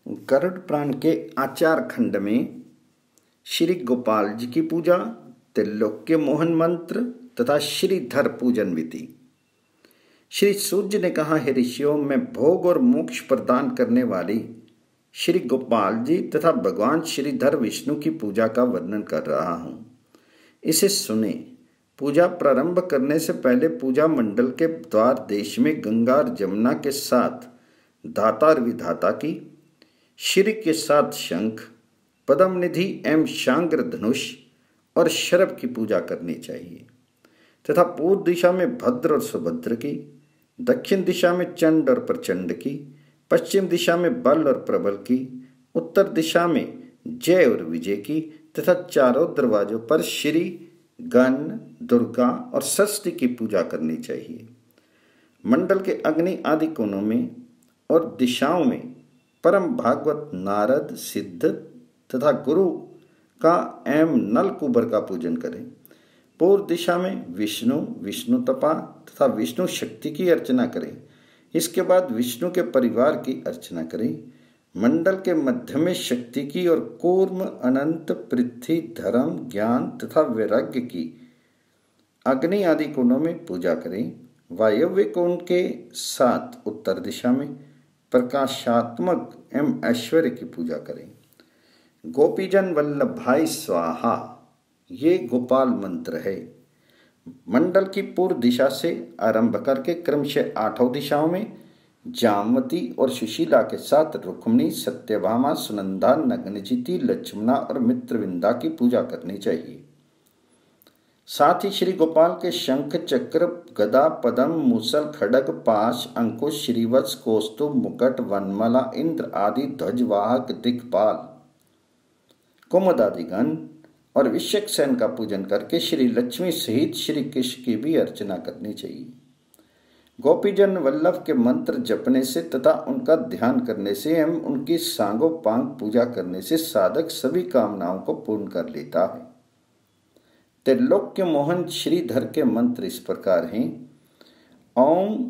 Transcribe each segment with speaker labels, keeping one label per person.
Speaker 1: गरुड़ पुराण के आचार खंड में श्री गोपाल जी की पूजा, त्रिलोक्य मोहन मंत्र तथा श्रीधर पूजन विधि। श्री सूर्य ने कहा, हे ऋषियों, मैं भोग और मोक्ष प्रदान करने वाली श्री गोपाल जी तथा भगवान श्रीधर विष्णु की पूजा का वर्णन कर रहा हूँ। इसे सुने। पूजा प्रारंभ करने से पहले पूजा मंडल के द्वार देश में गंगा और जमुना के साथ दाता और विधाता की, श्री के साथ शंख, पद्म निधि एवं शांग्र धनुष और शरभ की पूजा करनी चाहिए तथा पूर्व दिशा में भद्र और सुभद्र की, दक्षिण दिशा में चंड और प्रचंड की, पश्चिम दिशा में बल और प्रबल की, उत्तर दिशा में जय और विजय की तथा चारों दरवाजों पर श्री, गण, दुर्गा और षष्ठी की पूजा करनी चाहिए। मंडल के अग्नि आदि कोनों में और दिशाओं में परम भागवत नारद, सिद्ध तथा गुरु का एवं नल कुबर का पूजन करें। पूर्व दिशा में विष्णु, विष्णु तपा तथा विष्णु शक्ति की अर्चना करें। इसके बाद विष्णु के परिवार की अर्चना करें। मंडल के मध्य में शक्ति की और कूर्म, अनंत, पृथ्वी, धर्म, ज्ञान तथा वैराग्य की अग्नि आदि कोणों में पूजा करें। वायव्य कोण के साथ उत्तर दिशा में प्रकाशात्मक एवं ऐश्वर्य की पूजा करें। गोपीजन वल्लभाय स्वाहा, ये गोपाल मंत्र है। मंडल की पूर्व दिशा से आरंभ करके क्रमशः 8 दिशाओं में जामवती और सुशीला के साथ रुक्मिणी, सत्यभामा, सुनंदा, नग्नजिति, लक्ष्मणा और मित्रविंदा की पूजा करनी चाहिए। साथ ही श्री गोपाल के शंख, चक्र, गदा, पद्म, मूसल, खड्ग, पाश, अंकुश, श्रीवत्स, कौस्तुभ, मुकुट, वनमाला, इंद्र आदि ध्वजवाहक, दिक्पाल, कुमुद आदि गण और विषयक सेन का पूजन करके श्री लक्ष्मी सहित श्री कृष्ण की भी अर्चना करनी चाहिए। गोपीजन वल्लभ के मंत्र जपने से तथा उनका ध्यान करने से एवं उनकी सांगोपांग पूजा करने से साधक सभी कामनाओं को पूर्ण कर लेता है। त्रिलोक्य मोहन श्रीधर के मंत्र इस प्रकार हैं। ओम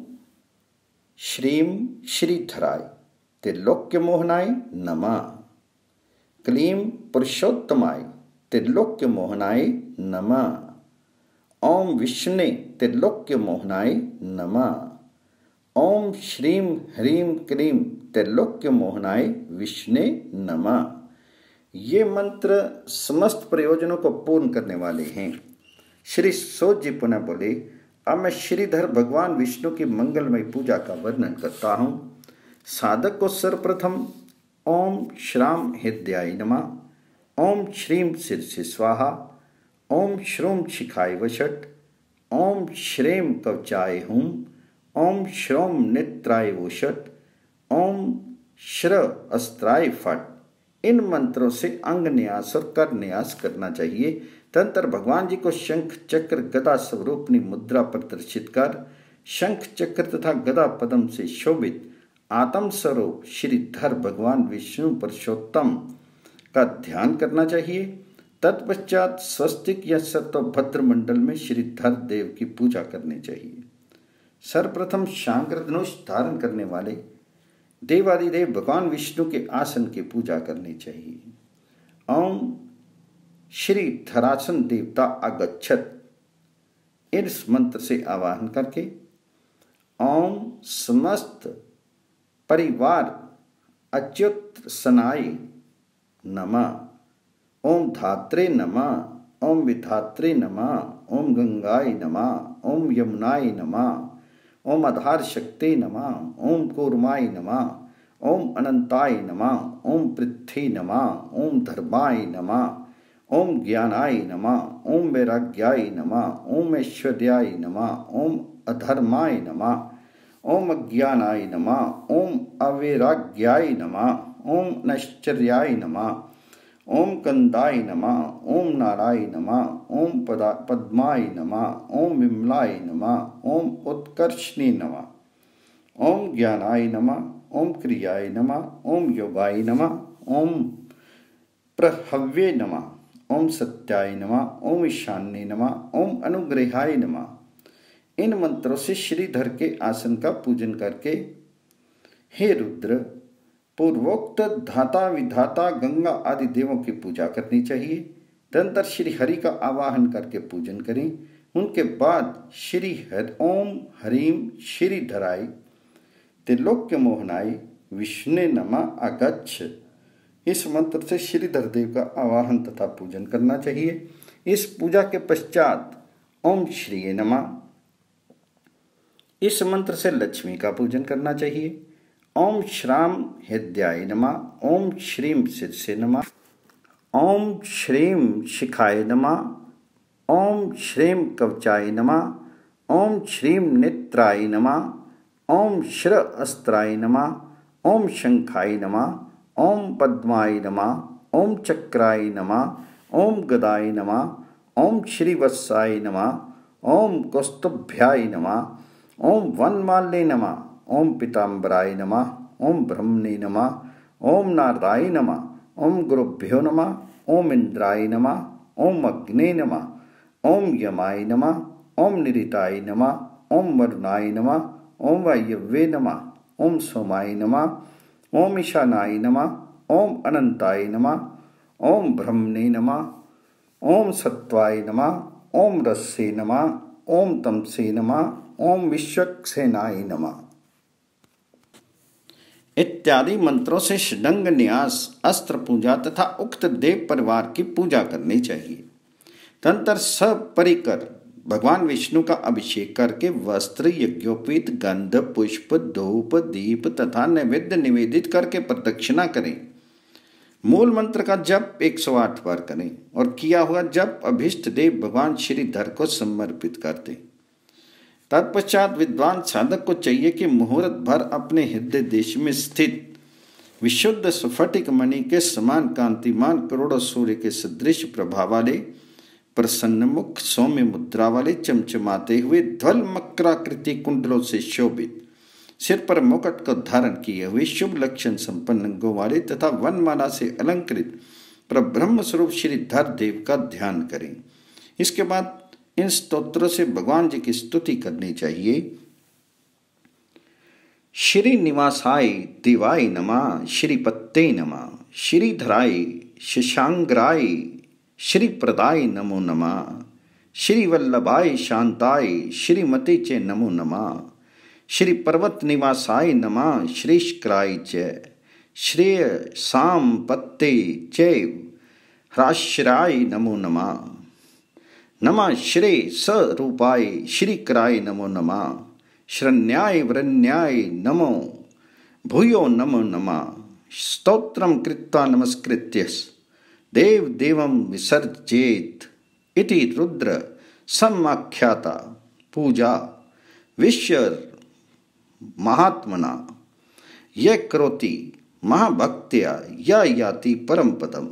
Speaker 1: श्रीम श्रीधराय त्रिलोक्य मोहनाय नमः। क्लीं पुरुषोत्तमाय त्रिलोक्य मोहनाय नमः। ओम विष्णे त्रिलोक्य मोहनाय नमः। ओम श्रीं ह्रीं क्लीं त्रिलोक्य मोहनाय विष्णे नमः। ये मंत्र समस्त प्रयोजनों को पूर्ण करने वाले हैं। श्री सूत जी पुनः बोले, अब मैं श्रीधर भगवान विष्णु की मंगलमय पूजा का वर्णन करता हूँ। साधक को सर्वप्रथम ओम श्राम हृदयाय नमः, ओम श्रीं शीर्षे स्वाहा, ओम श्रूं शिखाय वषट, ओम श्रीं कवचाय हुं, ओम श्रों नेत्राय वोषट, ओम श्र अस्त्राय फट। इन मंत्रों से अंग न्यास और कर न्यास करना चाहिए। तदंतर भगवान जी को शंख, चक्र, गदा स्वरूपनी मुद्रा प्रदर्शित कर शंख, चक्र तथा गदा पद्म से शोभित आत्म स्वरूप श्रीधर भगवान विष्णु पुरुषोत्तम का ध्यान करना चाहिए। तत्पश्चात स्वस्तिक या सर्वभद्र मंडल में श्रीधर देव की पूजा करनी चाहिए। सर्वप्रथम शांग्र धनुष धारण करने वाले देवादिदेव भगवान विष्णु के आसन की पूजा करनी चाहिए। ओम श्री धरासन देवता आगच्छत, इस मंत्र से आवाहन करके ओम समस्त परिवार अच्युत सनाय नमः, ओम धात्रे नमः, ओम विधात्रे नमः, ओम गंगाय नमः, ओम यमुनाय नमः, ओम आधार शक्ति नमः, ओम कूर्माय नमः, ओम अनंताय नमः, ओम पृथ्वी नमः, ओम धर्माय नमः, ओम ज्ञानाय नमः, ओम वैराग्याय नमः, ओम ऐश्वर्याय नमः, ओम अधर्माय नमः, ओम अज्ञानाय नमः, ओम अवैराग्याय नमः, ओम नश्चर्याय नमः, ओम कंदाय नमः, ओम नाराय नमः, ओम पद्माय नमः, ओम विमलाय नमः, ओम उत्कर्षणी नमः, ओम ज्ञानाय नमः, ओम क्रियाय नमः, ओम योगाय नमः, ओम प्रहव्ये नमः, ओम सत्याय नमः, ओम ईशान्ये नमः, ओम अनुग्रहाय नमः। इन मंत्रों से श्रीधर के आसन का पूजन करके हे रुद्र, पूर्वोक्त धाता विधाता गंगा आदि देवों की पूजा करनी चाहिए। तदनंतर श्री हरि का आवाहन करके पूजन करें। उनके बाद श्री ओम हरीम श्रीधराय त्रिलोक्य मोहनाय विष्णु नमः आगच्छ, इस मंत्र से श्रीधर देव का आवाहन तथा पूजन करना चाहिए। इस पूजा के पश्चात ओम श्री नमः, इस मंत्र से लक्ष्मी का पूजन करना चाहिए। ओम श्राम हृदयाय नमः, ओम श्रीम शीर्षे नमः, ओम श्रीम शिखाय नमः, ओम श्रीम कवचाय नमः, ओम श्रीम नेत्राय नमः, ओम श्र अस्त्राय नमः, ओम शंखाय नमः, ओम पद्माय नमः, ओम चक्राय नमः, ओम गदाय नमः, ओम श्रीवत्साय नमः, ओम कौस्तुभ्याय नमः, ओम वनमाल्ये नमः, ओम पीताम्बराय नमः, ओम ब्रह्मणे नमः, ओम नाराय नमः, ओम गुरुभ्यो नमः, ओम इंद्राय नमः, ओम अग्ने नमः, ओम यमाय नमः, ओम निरिताय नमः, ओम वरुणाय नमः, ओम वायव्ये नमः, ओम सोमाय नमः, ओम ईशानाय नमः, ओम अनंताय नमः, ओम ब्रह्मणे नमः, ओम सत्वाय नमः, ओम रस्से नमः, ओम तमसे नमः, ओम विश्वक्सेनाय नमः इत्यादि मंत्रों से षडंग न्यास, अस्त्र पूजा तथा उक्त देव परिवार की पूजा करनी चाहिए। तदनंतर सब परिकर भगवान विष्णु का अभिषेक करके वस्त्र, यज्ञोपवीत, गंध, पुष्प, धूप, दीप तथा नैवेद्य निवेदित करके प्रदक्षिणा करें। मूल मंत्र का जप 108 बार करें और किया हुआ जप अभिष्ट देव भगवान श्रीधर को समर्पित कर दें। तत्पश्चात विद्वान साधक को चाहिए कि मुहूर्त भर अपने हृदय देश में स्थित विशुद्ध स्फटिक मणि के समान कांतिमान करोड़ों सूर्य के सदृश प्रभा वाले प्रसन्न मुख, सौम्य मुद्रा वाले, चमचमाते हुए ध्वल मकराकृति कुंडलों से शोभित, सिर पर मुकुट को धारण किए हुए, शुभ लक्षण संपन्न अंगों वाले तथा वनमाला से अलंकृत परब्रह्म स्वरूप श्रीधर देव का ध्यान करें। इसके बाद इन स्तोत्रों से भगवान जी की स्तुति करनी चाहिए। श्री निवासाय देवाय नमः, श्रीपत्ते नमः, श्रीधराय शशांग्राय श्रीप्रदाय नमो नमः, श्री वल्लभाय शांताय श्रीमते च नमो नमः, श्री पर्वत निवासाय नमः, श्रीष्क्राय च श्रेय सांपत्ते चैव ह्राश्राय नमो नमः, नमः श्री स्वरूपाय श्रीकराय नमो नमः, शरण्याय वरण्याय नमो भूयो नमो नमः। स्तोत्रम कृत्वा नमस्कृत्य देव देवं विसर्जेत इति रुद्र समाख्याता पूजा विश्व महात्मना यह करोति महाभक्त्या या याति परम पदम।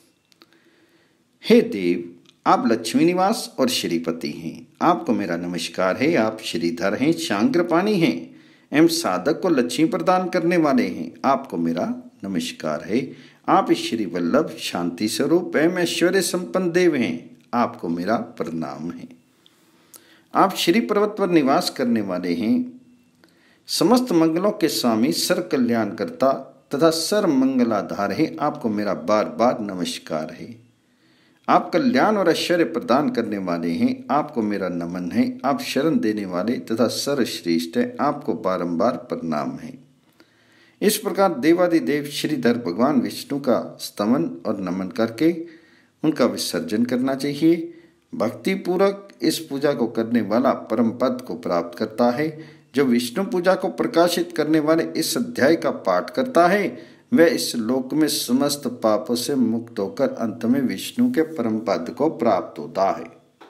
Speaker 1: हे देव, आप लक्ष्मी निवास और श्रीपति हैं, आपको मेरा नमस्कार है। आप श्रीधर हैं, शांग्रपाणी हैं एवं साधक को लक्ष्मी प्रदान करने वाले हैं, आपको मेरा नमस्कार है। आप श्री वल्लभ शांति स्वरूप एवं ऐश्वर्य संपन्न देव हैं, आपको मेरा प्रणाम है। आप श्री पर्वत पर निवास करने वाले हैं, समस्त मंगलों के स्वामी, सर्व कल्याणकर्ता तथा सर्व मंगलाधार है, आपको मेरा बार बार नमस्कार है। आप कल्याण और ऐश्वर्य प्रदान करने वाले हैं, आपको मेरा नमन है। आप शरण देने वाले तथा सर्वश्रेष्ठ है, आपको बारंबार प्रणाम है। इस प्रकार देवादिदेव श्रीधर भगवान विष्णु का स्तमन और नमन करके उनका विसर्जन करना चाहिए। भक्ति पूर्वक इस पूजा को करने वाला परम पद को प्राप्त करता है। जो विष्णु पूजा को प्रकाशित करने वाले इस अध्याय का पाठ करता है वह इस लोक में समस्त पापों से मुक्त होकर अंत में विष्णु के परम पद को प्राप्त होता है।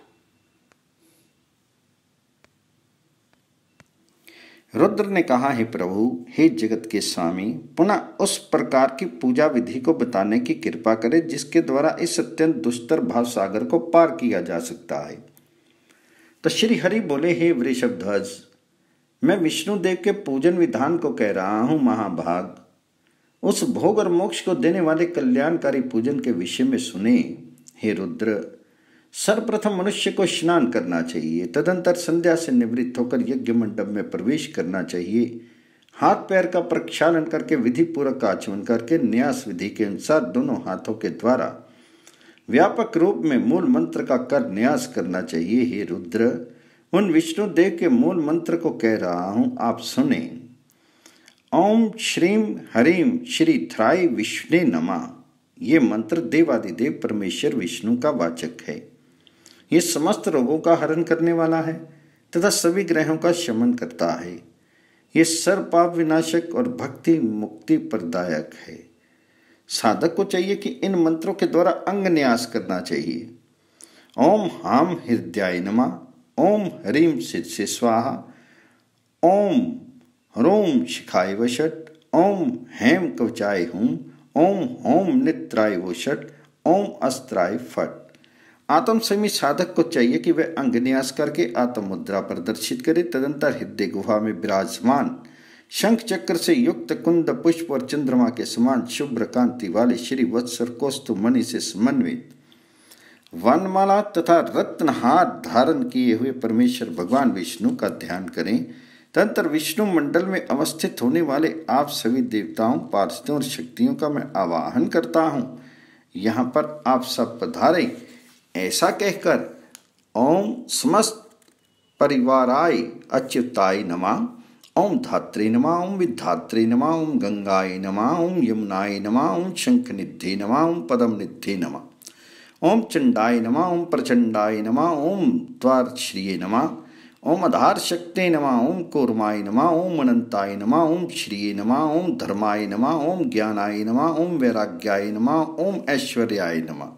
Speaker 1: रुद्र ने कहा, हे प्रभु, हे जगत के स्वामी, पुनः उस प्रकार की पूजा विधि को बताने की कृपा करे जिसके द्वारा इस अत्यंत दुस्तर भाव सागर को पार किया जा सकता है। तो श्री हरि बोले, हे वृषभध्वज, मैं विष्णुदेव के पूजन विधान को कह रहा हूं महाभाग। उस भोग और मोक्ष को देने वाले कल्याणकारी पूजन के विषय में सुने। हे रुद्र, सर्वप्रथम मनुष्य को स्नान करना चाहिए, तदंतर संध्या से निवृत्त होकर यज्ञ मंडप में प्रवेश करना चाहिए। हाथ पैर का प्रक्षालन करके विधि पूर्वक आचमन करके न्यास विधि के अनुसार दोनों हाथों के द्वारा व्यापक रूप में मूल मंत्र का कर न्यास करना चाहिए। हे रुद्र, उन विष्णु देव के मूल मंत्र को कह रहा हूं, आप सुने। ओम श्रीम हरीम श्री थ्राय विष्णे नमः। ये मंत्र देवादिदेव परमेश्वर विष्णु का वाचक है। ये समस्त रोगों का हरण करने वाला है तथा सभी ग्रहों का शमन करता है। ये सर्व पाप विनाशक और भक्ति मुक्ति प्रदायक है। साधक को चाहिए कि इन मंत्रों के द्वारा अंग न्यास करना चाहिए। ओम हाम हृदयाय नमः, ओम ह्रीम सिद्धि स्वाहा, ओम ह्रोम शिखाय वषट, ओम हेम कवचाय हूं, ओम होम नित्राय वषट, ओम अस्त्राय फट। आत्म संयमी साधक को चाहिए कि वह अंग न्यास करके आत्म मुद्रा प्रदर्शित करे। तदंतर हृदय गुहा में विराजमान शंख चक्र से युक्त कुंद पुष्प और चंद्रमा के समान शुभ्र कांति वाले श्री वत्सर कौस्तुभ मणि से समन्वित वनमाला तथा रत्नहार धारण किए हुए परमेश्वर भगवान विष्णु का ध्यान करें। तदंतर विष्णु मंडल में अवस्थित होने वाले आप सभी देवताओं, पार्षदों और शक्तियों का मैं आवाहन करता हूँ। यहाँ पर आप सब पधारें। ऐसा कहकर ओम समस्त परिवाराय अच्युताय नमः, ओम धात्रे नमः, ओम विधात्रे नमः, ओम गंगाय नमः, ओम यमुनाय नमः, ओम शंखनिधे नमः, ओम पद्मनिधे नमः, ओम चंडाय नमः, ओम प्रचंडाय नमः, ओम द्वारश्रिये नमः, ओम आधार शक्ते नमः, ओम कूर्माय नमः, ओम अनंताय नमः, ओम श्रिये नमः, ओम धर्माय नमः, ओम ज्ञानाय नमः, ओम वैराग्याय नमः, ओम ऐश्वर्याय नमः,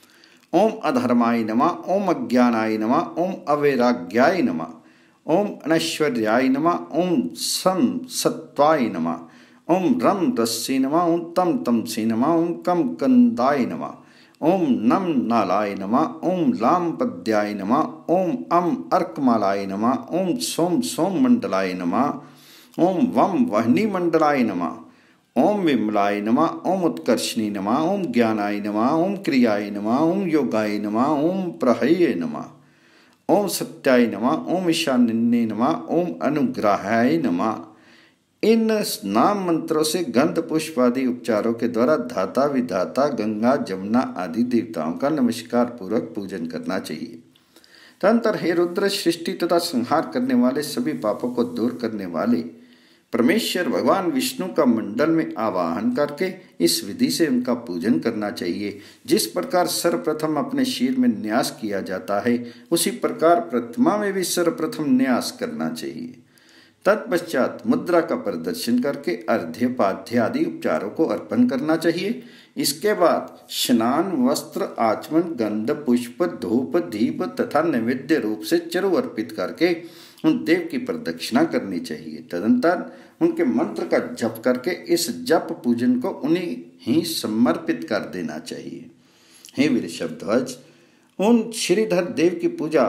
Speaker 1: ओम अधर्माय नमः, ओम अज्ञानाय नमः, ओम अवैराग्याय नमः, ओम अनैश्वर्याय नमः, ओम सम सत्वाय नमः, ओम रम रस्से नमः, ओम तम तमसे नमः, ओम कम कंदाय नमः, ओम नम नालाय नमः, ओम लाम पद्याय नमः, ओम अम अर्कमालाय नमः, ओम सोम सोम मंडलाय नमः, ओम वम वहनी मंडलाय नमः, ओम विमलाय नमः, ओम उत्कर्षणी नमः, ओम ज्ञानाय नमः, ओम क्रियाय नमः, ओम योगाय नमः, ओम प्रहये नमः, ओम सत्याय नमः, ओम ईशान्ये नमः, ओम अनुग्रहाय नमः। इन नाम मंत्रों से गंध पुष्प आदि उपचारों के द्वारा धाता विधाता गंगा जमुना आदि देवताओं का नमस्कार पूर्वक पूजन करना चाहिए। तदंतर हे रुद्र, सृष्टि तथा संहार करने वाले, सभी पापों को दूर करने वाले परमेश्वर भगवान विष्णु का मंडल में आवाहन करके इस विधि से उनका पूजन करना चाहिए। जिस प्रकार सर्वप्रथम अपने शीर में न्यास किया जाता है, उसी प्रकार प्रतिमा में भी सर्वप्रथम न्यास करना चाहिए। तत्पश्चात मुद्रा का प्रदर्शन करके अर्घ्य पाद्य आदि उपचारों को अर्पण करना चाहिए। इसके बाद स्नान, वस्त्र, आचमन, गंध, पुष्प, धूप, दीप तथा नैवेद्य रूप से चरु अर्पित करके उन देव की प्रदक्षिणा करनी चाहिए। तदंतर उनके मंत्र का जप करके इस जप पूजन को उन्हें ही समर्पित कर देना चाहिए। हे वीरशब्दध्वज, उन श्रीधर देव की पूजा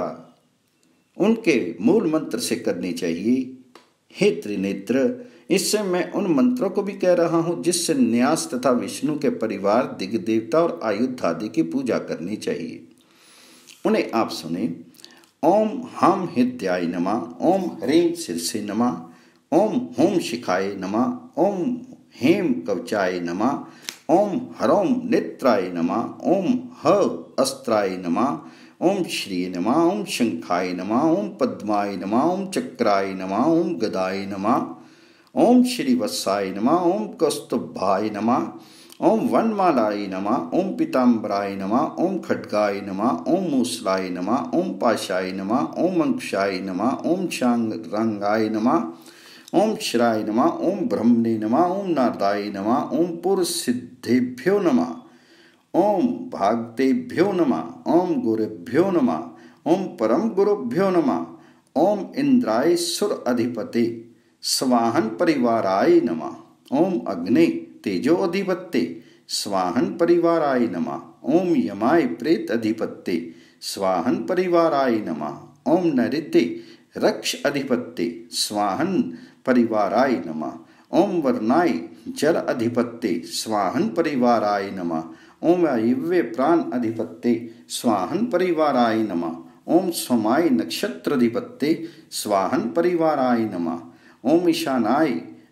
Speaker 1: उनके मूल मंत्र से करनी चाहिए। हे त्रिनेत्र, इससे मैं उन मंत्रों को भी कह रहा हूं जिससे न्यास तथा विष्णु के परिवार, दिग्देवता और आयुध आदि की पूजा करनी चाहिए। उन्हें आप सुने। ओम हम हृदयाय नमः, ओम ह्रीं शीर्षे नमः, ओम होम शिखाय नमः, ओम हेम कवचाय नमः, ओम हरोम नेत्राय नमः, ओम ह अस्त्राय नमः, ओम श्री नमः, ओम शंखाय नमः, ओम पद्माय नमः, ओम चक्राय नमः, ओम गदाय नमः, ओम श्रीवत्साय नमः, ओम कौस्तुभाय नमः, ओम वनमालाय नमः, ओम पीताम्बराय नमः, ओम खड्गाय नमः, ओम मूसलाय नमः, ओम पाशाय नमः, ओम अंकुशाय नमः, ओम शांगरंगाय नमः, ओम श्राय नमः, ओम ब्रह्मणे नमः, ओम नारदाय नमः, ओम पुरुषसिद्धेभ्यो नमः, ओम भागतेभ्यो नमः, ओम गुरुभ्यो नमः, ओम परम गुरुभ्यो नमः, ओम इंद्राय सुर अधिपते स्वाहन परिवाराय नमः, ओम अग्नि तेजो अधिपत्ते स्वाहन परिवाराय नमः, ओम यमाय प्रेत अधिपत्ते स्वाहन परिवाराय नमः, ओम नैऋत्य रक्ष अधिपत्ते स्वाहन परिवाराय नमः, ओम वर्णाय जल अधिपत्ते स्वाहन परिवाराय नमः, ओम वायव्य प्राण अधिपत्ते स्वाहन परिवाराय नमः, ओम सोमाय नक्षत्र अधिपत्ते स्वाहन परिवाराय नमः, ओम ईशानाय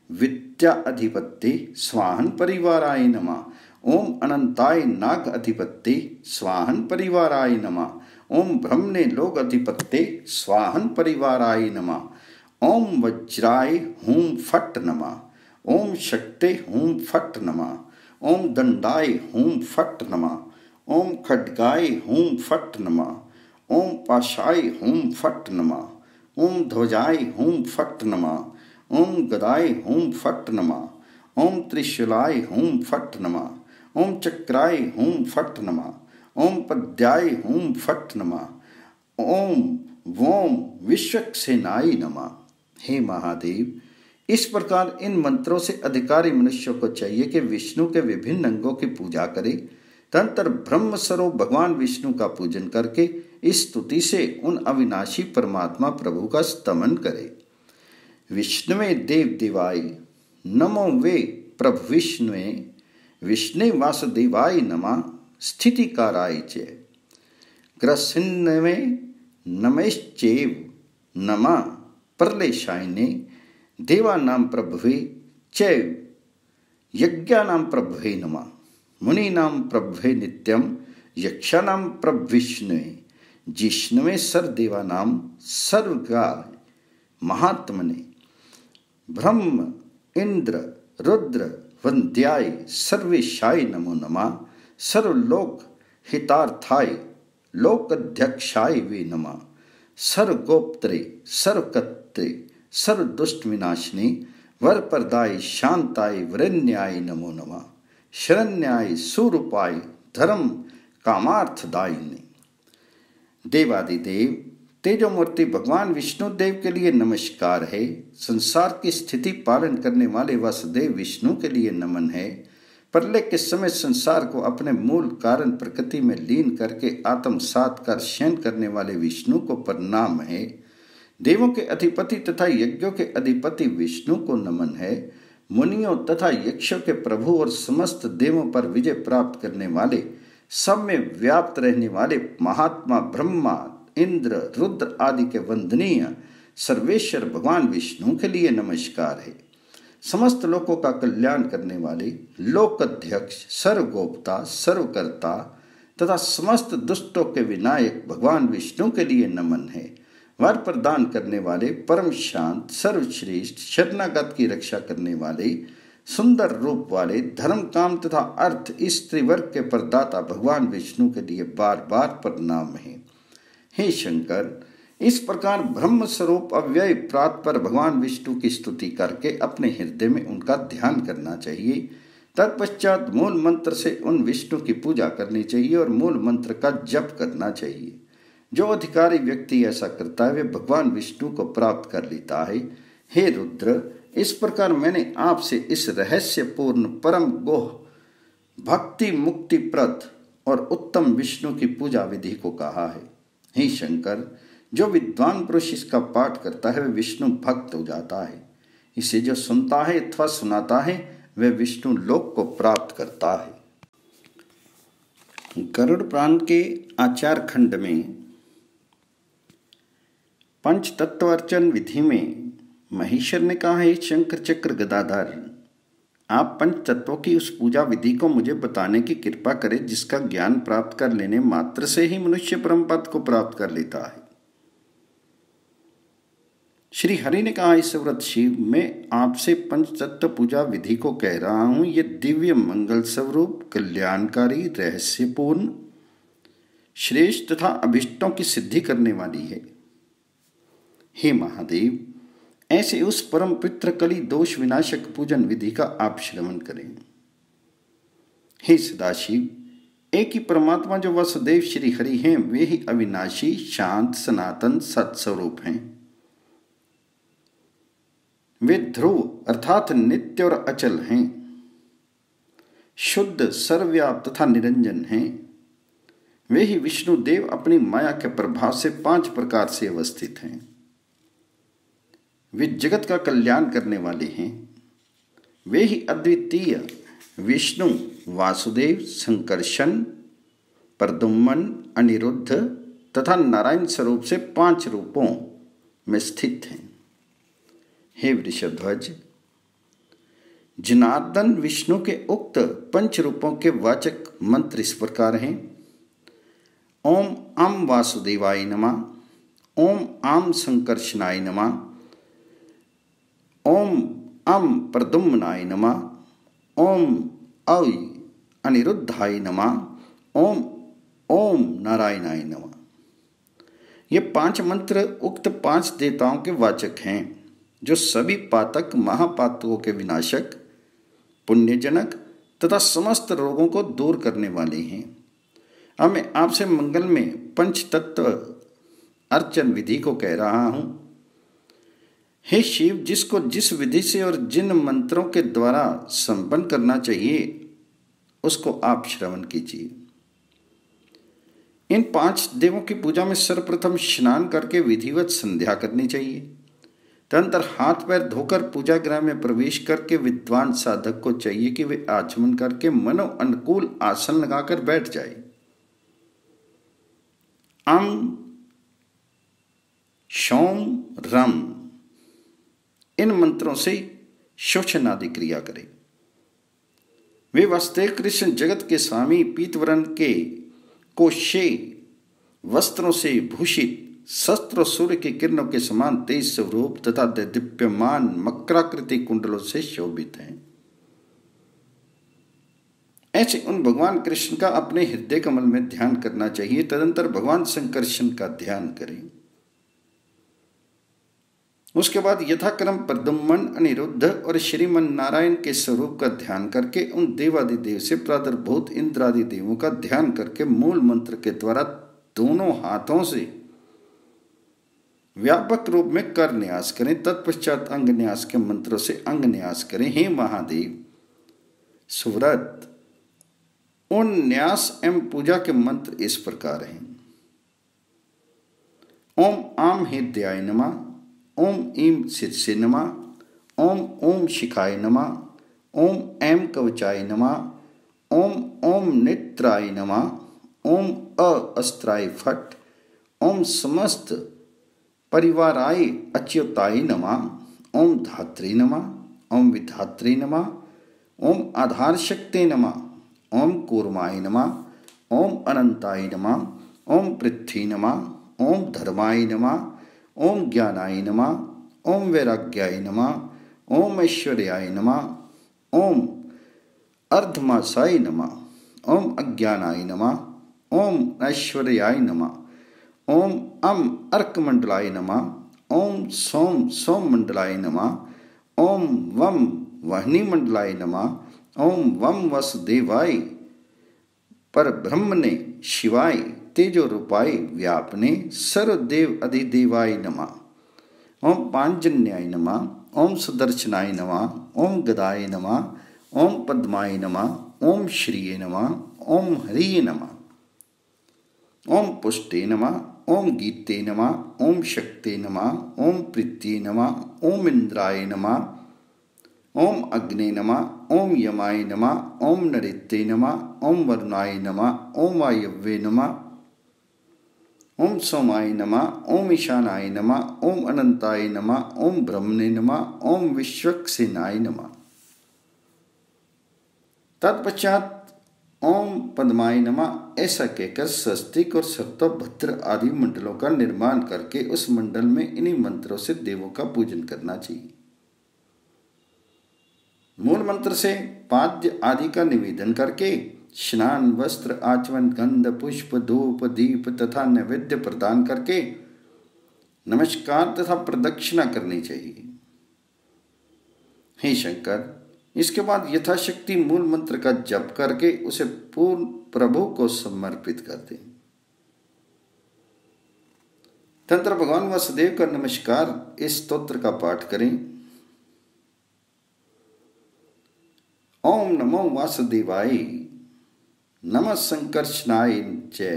Speaker 1: विद्या अधिपति स्वाहन परिवाराय नमः। ओम अनंताय नाग अधिपति स्वाहन परिवाराय नमः। ओम ब्रह्मणे लोक अधिपति स्वाहन परिवाराय नमः। ओम वज्राय हूं फट नमः। ओम शक्ते हूं फट नमः। ओम दंडाय हूं फट नमः। ओम खड्गाय हूं फट नमः। ओम पाशाय हूं फट नमः। ओम ध्वजाय हूं फट नमः। ओम गदाय हूं फट नमः। ओम त्रिशूलाय हूं फट नमः। ओम चक्राय हूं फट नमः। ओम पद्याय हूं फट नमः। ओम वोम विश्वक्सेनाय नमः। हे महादेव, इस प्रकार इन मंत्रों से अधिकारी मनुष्यों को चाहिए कि विष्णु के विभिन्न अंगों की पूजा करे, तदंतर ब्रह्म स्वरूप भगवान विष्णु का पूजन करके इस स्तुति से उन अविनाशी परमात्मा प्रभु का स्तमन करे। विष्णुवे देव देवाय नमो वे प्रभु विष्णुवे विष्णु वासुदेवाय नमः स्थितिकाराय च ग्रसिन्नवे नमश्चैव नमः प्रलेशायने देवानां प्रभवे चैव यज्ञानां प्रभवे नमः मुनीनां प्रभवे नित्यं यक्षाणां प्रभविष्णुवे जिष्णुवे सर्वदेवानां सर्वगाय महात्मने ब्रह्म इंद्र रुद्र वंद्याय सर्वेशाय नमो नमः। सर्वलोक हितार्थाय लोकाध्यक्षाय वे नमः। सर्वगोप्त्रे सर्वकर्त्रे सर्वदुष्ट विनाशिने वरप्रदाय शांताय वरण्याय नमो नमः। शरण्याय सुरूपाय धर्म कामार्थदायिने। देवादिदेव तेजोमूर्ति भगवान विष्णु देव के लिए नमस्कार है। संसार की स्थिति पालन करने वाले वासुदेव विष्णु के लिए नमन है। प्रलय के समय संसार को अपने मूल कारण प्रकृति में लीन करके आत्मसात कर शयन करने वाले विष्णु को प्रणाम है। देवों के अधिपति तथा यज्ञों के अधिपति विष्णु को नमन है। मुनियों तथा यक्षों के प्रभु और समस्त देवों पर विजय प्राप्त करने वाले, सब में व्याप्त रहने वाले महात्मा ब्रह्मा इंद्र रुद्र आदि के वंदनीय सर्वेश्वर भगवान विष्णु के लिए नमस्कार है। समस्त लोकों का कल्याण करने वाले लोकाध्यक्ष सर्वगोप्ता सर्वकर्ता तथा समस्त दुष्टों के विनायक भगवान विष्णु के लिए नमन है। वर प्रदान करने वाले परम शांत सर्वश्रेष्ठ शरणागत की रक्षा करने वाले सुंदर रूप वाले धर्म काम तथा अर्थ इस त्रिवर्ग के प्रदाता भगवान विष्णु के लिए बार बार प्रणाम है। हे शंकर, इस प्रकार ब्रह्म स्वरूप अव्यय प्रातपर भगवान विष्णु की स्तुति करके अपने हृदय में उनका ध्यान करना चाहिए। तत्पश्चात मूल मंत्र से उन विष्णु की पूजा करनी चाहिए और मूल मंत्र का जप करना चाहिए। जो अधिकारी व्यक्ति ऐसा करता है वे भगवान विष्णु को प्राप्त कर लेता है। हे रुद्र, इस प्रकार मैंने आपसे इस रहस्यपूर्ण परम गोह भक्ति मुक्तिप्रद और उत्तम विष्णु की पूजा विधि को कहा है। हे शंकर, जो विद्वान पुरुष इसका पाठ करता है वह विष्णु भक्त हो जाता है। इसे जो सुनता है अथवा सुनाता है वह विष्णु लोक को प्राप्त करता है। गरुड़ पुराण के आचार खंड में पंच तत्व अर्चन विधि में महेश्वर ने कहा है, शंकर चक्र गदाधर, आप पंच तत्वों की उस पूजा विधि को मुझे बताने की कृपा करें जिसका ज्ञान प्राप्त कर लेने मात्र से ही मनुष्य परम पद को प्राप्त कर लेता है। श्री हरि ने कहा, इस व्रत शिव, मैं आपसे पंच तत्व पूजा विधि को कह रहा हूं। ये दिव्य मंगल स्वरूप कल्याणकारी रहस्यपूर्ण श्रेष्ठ तथा अभिष्टों की सिद्धि करने वाली है। हे महादेव, ऐसे उस परम पवित्र कली दोष विनाशक पूजन विधि का आप श्रवण करें। हे सदाशिव, एक ही परमात्मा जो वसुदेव श्री हरि हैं वे ही अविनाशी शांत सनातन सत्स्वरूप हैं। वे ध्रुव अर्थात नित्य और अचल हैं, शुद्ध सर्वव्याप्त तथा निरंजन हैं। वे ही विष्णु देव अपनी माया के प्रभाव से 5 प्रकार से अवस्थित हैं। वे जगत का कल्याण करने वाले हैं। वे ही अद्वितीय विष्णु वासुदेव संकर्षण प्रद्युम्न अनिरुद्ध तथा नारायण स्वरूप से 5 रूपों में स्थित हैं। हे वृषभध्वज, जनार्दन विष्णु के उक्त पंच रूपों के वाचक मंत्र इस प्रकार हैं। ओम आम वासुदेवाय नमः, ओम आम संकर्षणाय नमः, ओम अम प्रद्युम्नाय नमः, ओम ऐ अनिरुद्धाय नमः, ओम ओम नारायणाय नमः। ये 5 मंत्र उक्त 5 देवताओं के वाचक हैं, जो सभी पातक महापातकों के विनाशक, पुण्यजनक तथा समस्त रोगों को दूर करने वाले हैं। अब मैं आपसे मंगल में पंच तत्व अर्चन विधि को कह रहा हूं। हे शिव, जिसको जिस विधि से और जिन मंत्रों के द्वारा संपन्न करना चाहिए उसको आप श्रवण कीजिए। इन 5 देवों की पूजा में सर्वप्रथम स्नान करके विधिवत संध्या करनी चाहिए। तदनंतर हाथ पैर धोकर पूजा गृह में प्रवेश करके विद्वान साधक को चाहिए कि वे आचमन करके मनो अनुकूल आसन लगाकर बैठ जाए। अम शोम रम इन मंत्रों से शोषण आदि क्रिया करें। वे वास्तव कृष्ण जगत के स्वामी पीतवरण के कोशे वस्त्रों से भूषित, शस्त्र सूर्य की किरणों के समान तेज स्वरूप तथा दीप्यमान मकराकृति कुंडलों से शोभित हैं। ऐसे उन भगवान कृष्ण का अपने हृदय कमल में ध्यान करना चाहिए। तदंतर भगवान संकर्षण का ध्यान करें। उसके बाद यथाक्रम प्रद्युम्न, अनिरुद्ध और श्रीमन नारायण के स्वरूप का ध्यान करके उन देवादिदेव से प्रादुर्भूत इंद्रादि देवों का ध्यान करके मूल मंत्र के द्वारा दोनों हाथों से व्यापक रूप में कर न्यास करें। तत्पश्चात अंग न्यास के मंत्रों से अंग न्यास करें। हे महादेव सुव्रत, उन न्यास एवं पूजा के मंत्र इस प्रकार हैं। ओम आम हृदयाय नमः, ओम ईम शीर्षे नमः, ओम ओम शिखाय नमः, ओम ऐम कवचाय नमः, ओम ओम नेत्राय नमः, ओम अस्त्राय फट, ओम समस्त परिवाराय अच्युताय नमः, ओम धात्री नमः, ओम विधात्री नमः, ओम आधार शक्ति नमः, ओम कूर्माय नमः, ओम अनंताय नमः, ओम पृथ्वी नमः, ओम धर्माय नमः, ओम ज्ञानाय नमः, ओम वैराग्याय नमः, ओम ऐश्वर्याय नमः, ओम अर्धमासाय नमः, ओम अज्ञानाय नमः, ओम ऐश्वर्याय नमः, ओम अर्कमंडलाय नमः, ओम सोम सोममंडलाय नमः, ओम वम वहनी मंडलाय नमः, ओम वम वसुदेवाय पर ब्रह्मणे शिवाय तेजो रूपाय व्यापने सर्वदेव अधिदेवाय नमः, ओम पांजन्याय नमः, ओम सुदर्शनाय नमः, ओम गदाय नमः, ओम पद्माय नमः, ओम श्रीये नमः, ओम हरिये नमः, ओम पुष्टे नमः, ओम गीते नमः, ओम शक्ते नमः, ओम प्रीत्ये नमः, ओम इंद्राय नमः, ओम अग्ने नमः, ओम यमाय नमः, ओम नरित्ते नमः, ओम वरुणाय नमः, ओम वायव्ये नमः, ओम सोमाय नमः, ओम ईशानाय नमः, ओम अनंताय नमः, ओम ब्रह्मणे नमः, ओम विश्वक्सेनाय नमः। तत्पश्चात ओम पद्माय नमः ऐसा कहकर स्वस्तिक और सप्तभद्र आदि मंडलों का निर्माण करके उस मंडल में इन्हीं मंत्रों से देवों का पूजन करना चाहिए। मूल मंत्र से पाद्य आदि का निवेदन करके स्नान, वस्त्र, आचमन, गंध, पुष्प, धूप, दीप तथा नैवेद्य प्रदान करके नमस्कार तथा प्रदक्षिणा करनी चाहिए। हे शंकर, इसके बाद यथाशक्ति मूल मंत्र का जप करके उसे पूर्ण प्रभु को समर्पित कर दें। तंत्र भगवान वासुदेव का नमस्कार इस स्तोत्र का पाठ करें। ओम नमो वासुदेवाय, नमः संकर्षणाय च,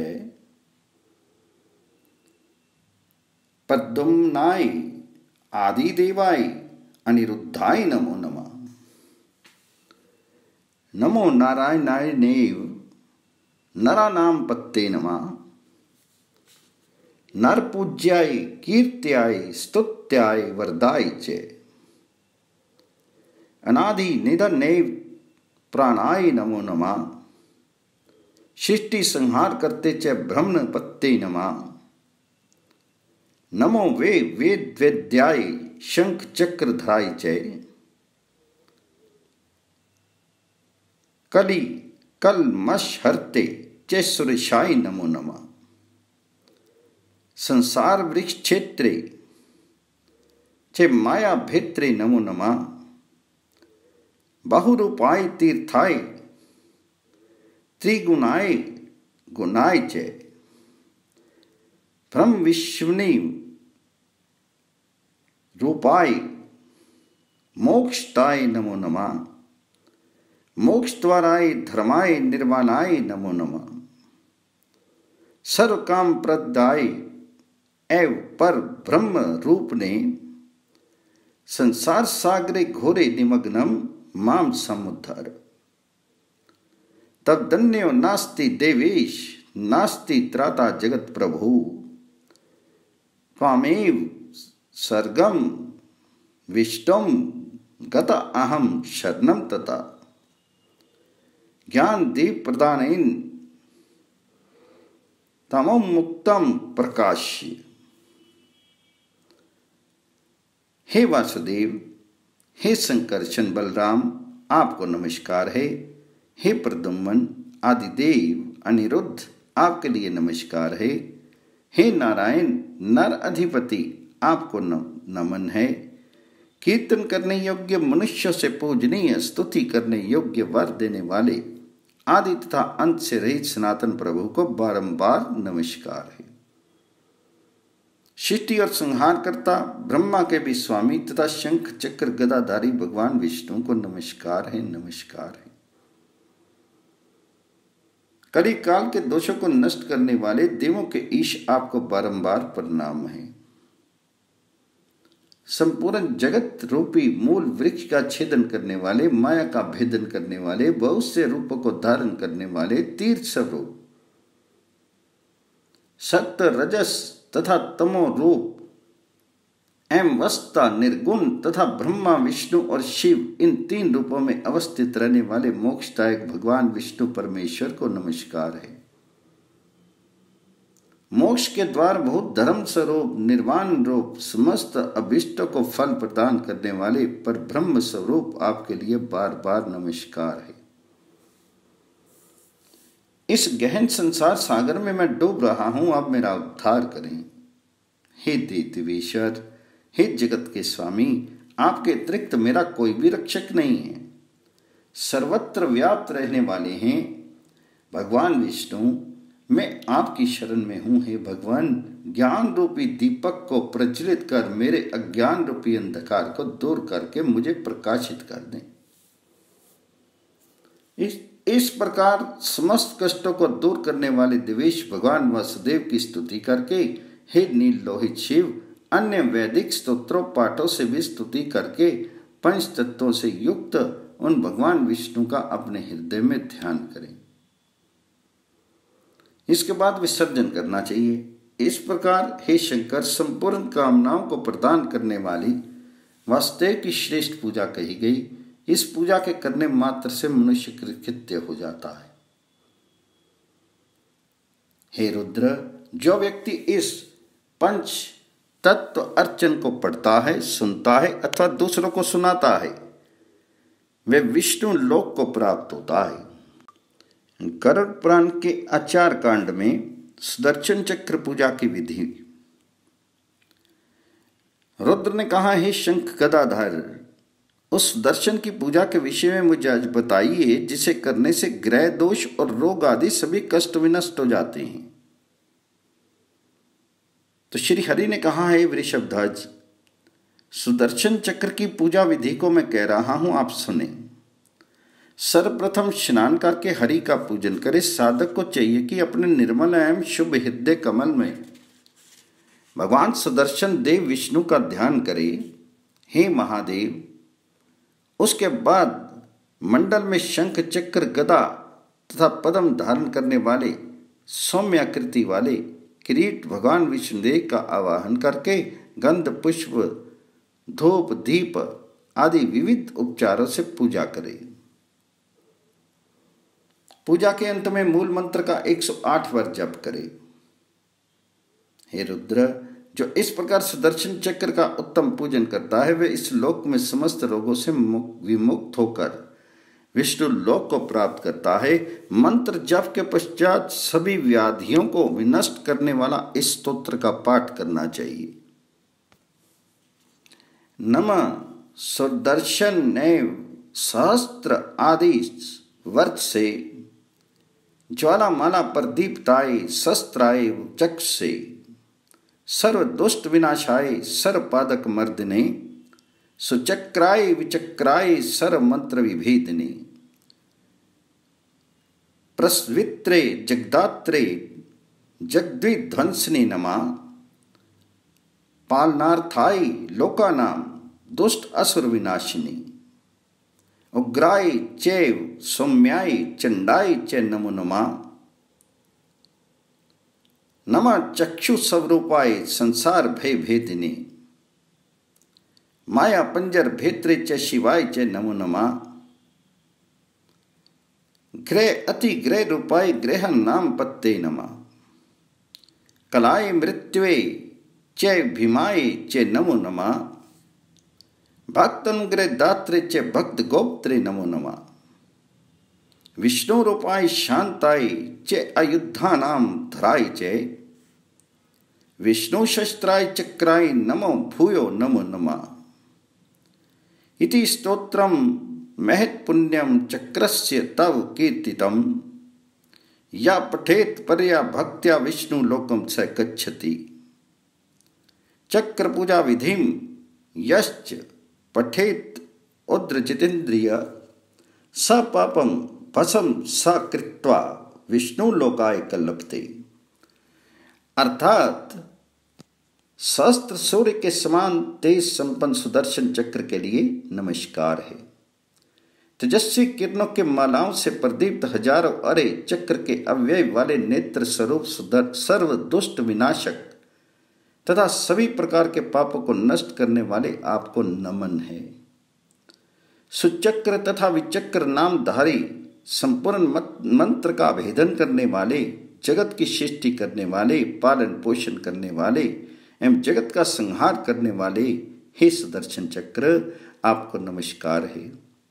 Speaker 1: प्रद्युम्नाय आदिदेवाय अनिरुद्धाय नमो नमः। नमो नारायणाय नेव नरानाम पत्ते नमः। नरपूज्याय कीर्त्याय स्तुत्याय वरदाय च। अनादि निधन प्राणाय नमो नमः। सृष्टि संहार करते च ब्रह्म पत्ते नमः। नमो वेद वेद्याय शंख चक्र धराय च। कलि कलमश हरते च सुरेशाय नमो नमः। संसार वृक्ष क्षेत्रे चे माया भेत्रे नमो नमः। बहुरूपाय तीर्थाय त्रिगुणाय गुणाय च। ब्रह्म विष्णु रूपाय मोक्षताय नमो नमः। मोक्षद्वाराय धर्माय निर्वाणाय नमो नमः। सर्व काम प्रदाय एव पर ब्रह्म रूप ने संसार सागरे घोरे निमग्नम माम समुद्धार। तब धन्यो नास्ति देवेश नास्ति त्राता जगत प्रभु। त्वामेव सर्गम विष्टम गता अहम शरणम तथा। ज्ञान दीप प्रदानेन तमों मुक्तम प्रकाश्य। हे वासुदेव, हे संकर्षण बलराम, आपको नमस्कार है। हे प्रद्युम्न आदिदेव अनिरुद्ध, आपके लिए नमस्कार है। हे नारायण नर अधिपति, आपको नमन है। कीर्तन करने योग्य मनुष्य से पूजनीय, स्तुति करने योग्य वर देने वाले आदि तथा अंत से रहित सनातन प्रभु को बारंबार नमस्कार है। सृष्टि और संहार करता ब्रह्मा के भी स्वामी तथा शंख चक्र गदाधारी भगवान विष्णु को नमस्कार है, नमस्कार है। कली काल के दोषों को नष्ट करने वाले देवों के ईश आपको बारंबार प्रणाम है। संपूर्ण जगत रूपी मूल वृक्ष का छेदन करने वाले, माया का भेदन करने वाले, बहुत से रूपों को धारण करने वाले तीर्थ स्वरूप सत्य रजस तथा तमो रूप एवं वस्ता निर्गुण तथा ब्रह्मा विष्णु और शिव इन तीन रूपों में अवस्थित रहने वाले मोक्षदायक भगवान विष्णु परमेश्वर को नमस्कार है। मोक्ष के द्वार भूत धर्म स्वरूप निर्वाण रूप समस्त अभिष्टों को फल प्रदान करने वाले पर ब्रह्म स्वरूप आपके लिए बार बार नमस्कार है। इस गहन संसार सागर में मैं डूब रहा हूं, आप मेरा उद्धार करें। हे देवीश्वर, हे जगत के स्वामी, आपके अतिरिक्त मेरा कोई भी रक्षक नहीं है। सर्वत्र व्याप्त रहने वाले हैं भगवान विष्णु, मैं आपकी शरण में हूं। हे भगवान, ज्ञान रूपी दीपक को प्रज्वलित कर मेरे अज्ञान रूपी अंधकार को दूर करके मुझे प्रकाशित कर दें। इस प्रकार समस्त कष्टों को दूर करने वाले देवेश भगवान वासुदेव की स्तुति करके हे नील लोहित शिव, अन्य वैदिक स्तोत्रों पाठों से भी स्तुति करके पंच तत्वों से युक्त उन भगवान विष्णु का अपने हृदय में ध्यान करें। इसके बाद विसर्जन करना चाहिए। इस प्रकार हे शंकर, संपूर्ण कामनाओं को प्रदान करने वाली वासुदेव की श्रेष्ठ पूजा कही गई। इस पूजा के करने मात्र से मनुष्य कृत्य हो जाता है। हे रुद्र, जो व्यक्ति इस पंच तत्व अर्चन को पढ़ता है, सुनता है अथवा दूसरों को सुनाता है, वे विष्णु लोक को प्राप्त होता है। गरुड़ पुराण के आचार कांड में सुदर्शन चक्र पूजा की विधि। रुद्र ने कहा, हे शंख गदाधर, उस दर्शन की पूजा के विषय में मुझे आज बताइए जिसे करने से ग्रह दोष और रोग आदि सभी कष्ट विनष्ट हो जाते हैं। तो श्री हरि ने कहा, हे वृषभध्वज, सुदर्शन चक्र की पूजा विधि को मैं कह रहा हूं, आप सुने। सर्वप्रथम स्नान करके हरि का पूजन करे। साधक को चाहिए कि अपने निर्मल एवं शुभ हृदय कमल में भगवान सुदर्शन देव विष्णु का ध्यान करे। हे महादेव, उसके बाद मंडल में शंख चक्र गदा तथा पद्म धारण करने वाले सौम्याकृति वाले किरीट भगवान विष्णुदेव का आवाहन करके गंध पुष्प धूप दीप आदि विविध उपचारों से पूजा करें। पूजा के अंत में मूल मंत्र का 108 बार जप करें। हे रुद्र, जो इस प्रकार सुदर्शन चक्र का उत्तम पूजन करता है, वे इस लोक में समस्त रोगों से विमुक्त होकर विष्णु लोक को प्राप्त करता है। मंत्र जप के पश्चात सभी व्याधियों को विनष्ट करने वाला इस स्तोत्र का पाठ करना चाहिए। नमः सुदर्शन एवं सहस्त्र आदि वर्त से ज्वालामाला प्रदीप्ताय शस्त्राय चक्ष से सर्व दुष्ट विनाशाय सर्वपादक मर्दिने सुचक्राय विचक्राय सर्व मंत्र विभेदिने प्रस्वित्रे जगदात्रे जगद्विध्वंसने नमः पालनार्थाय लोकानां दुष्ट असुर विनाशिनी उग्राय चैव सौम्याय चंडाय च नमो नमः नमः चक्षु स्वरूपाय संसार भय भेदिने माया पंजर भेत्रे च शिवाय च नमो नमः ग्रह अति ग्रह रूपाय ग्रह नाम पत्ते नमः कलाय मृत्युवे च भीमाय च नमो नमः भक्तनुग्रह दात्रे च भक्त गोप्त्रे नमो नमः विष्णु रूपाय शांताय च अयुद्धानां धराय च विष्णु शस्त्राय चक्राय नमो भूयो नमो नमः इति स्तोत्रम महत् पुण्यम चक्रस्य तव कीर्तितम या पठेत परया भक्त्या विष्णु लोकम स गच्छति चक्र पूजा विधिम यश्च पठेत उद्र जितेन्द्रिय स पापम भसम स कृत्वा विष्णु लोकाय कल्पते। अर्थात सहस्त्र सूर्य के समान तेज संपन्न सुदर्शन चक्र के लिए नमस्कार है। तेजस्वी किरणों के मालाओं से प्रदीप्त हजारों अरे चक्र के अव्यय वाले नेत्र स्वरूप सर्व दुष्ट विनाशक तथा सभी प्रकार के पापों को नष्ट करने वाले आपको नमन है। सुचक्र तथा विचक्र नामधारी संपूर्ण मंत्र का भेदन करने वाले, जगत की सृष्टि करने वाले, पालन पोषण करने वाले एवं जगत का संहार करने वाले हे सुदर्शन चक्र, आपको नमस्कार है।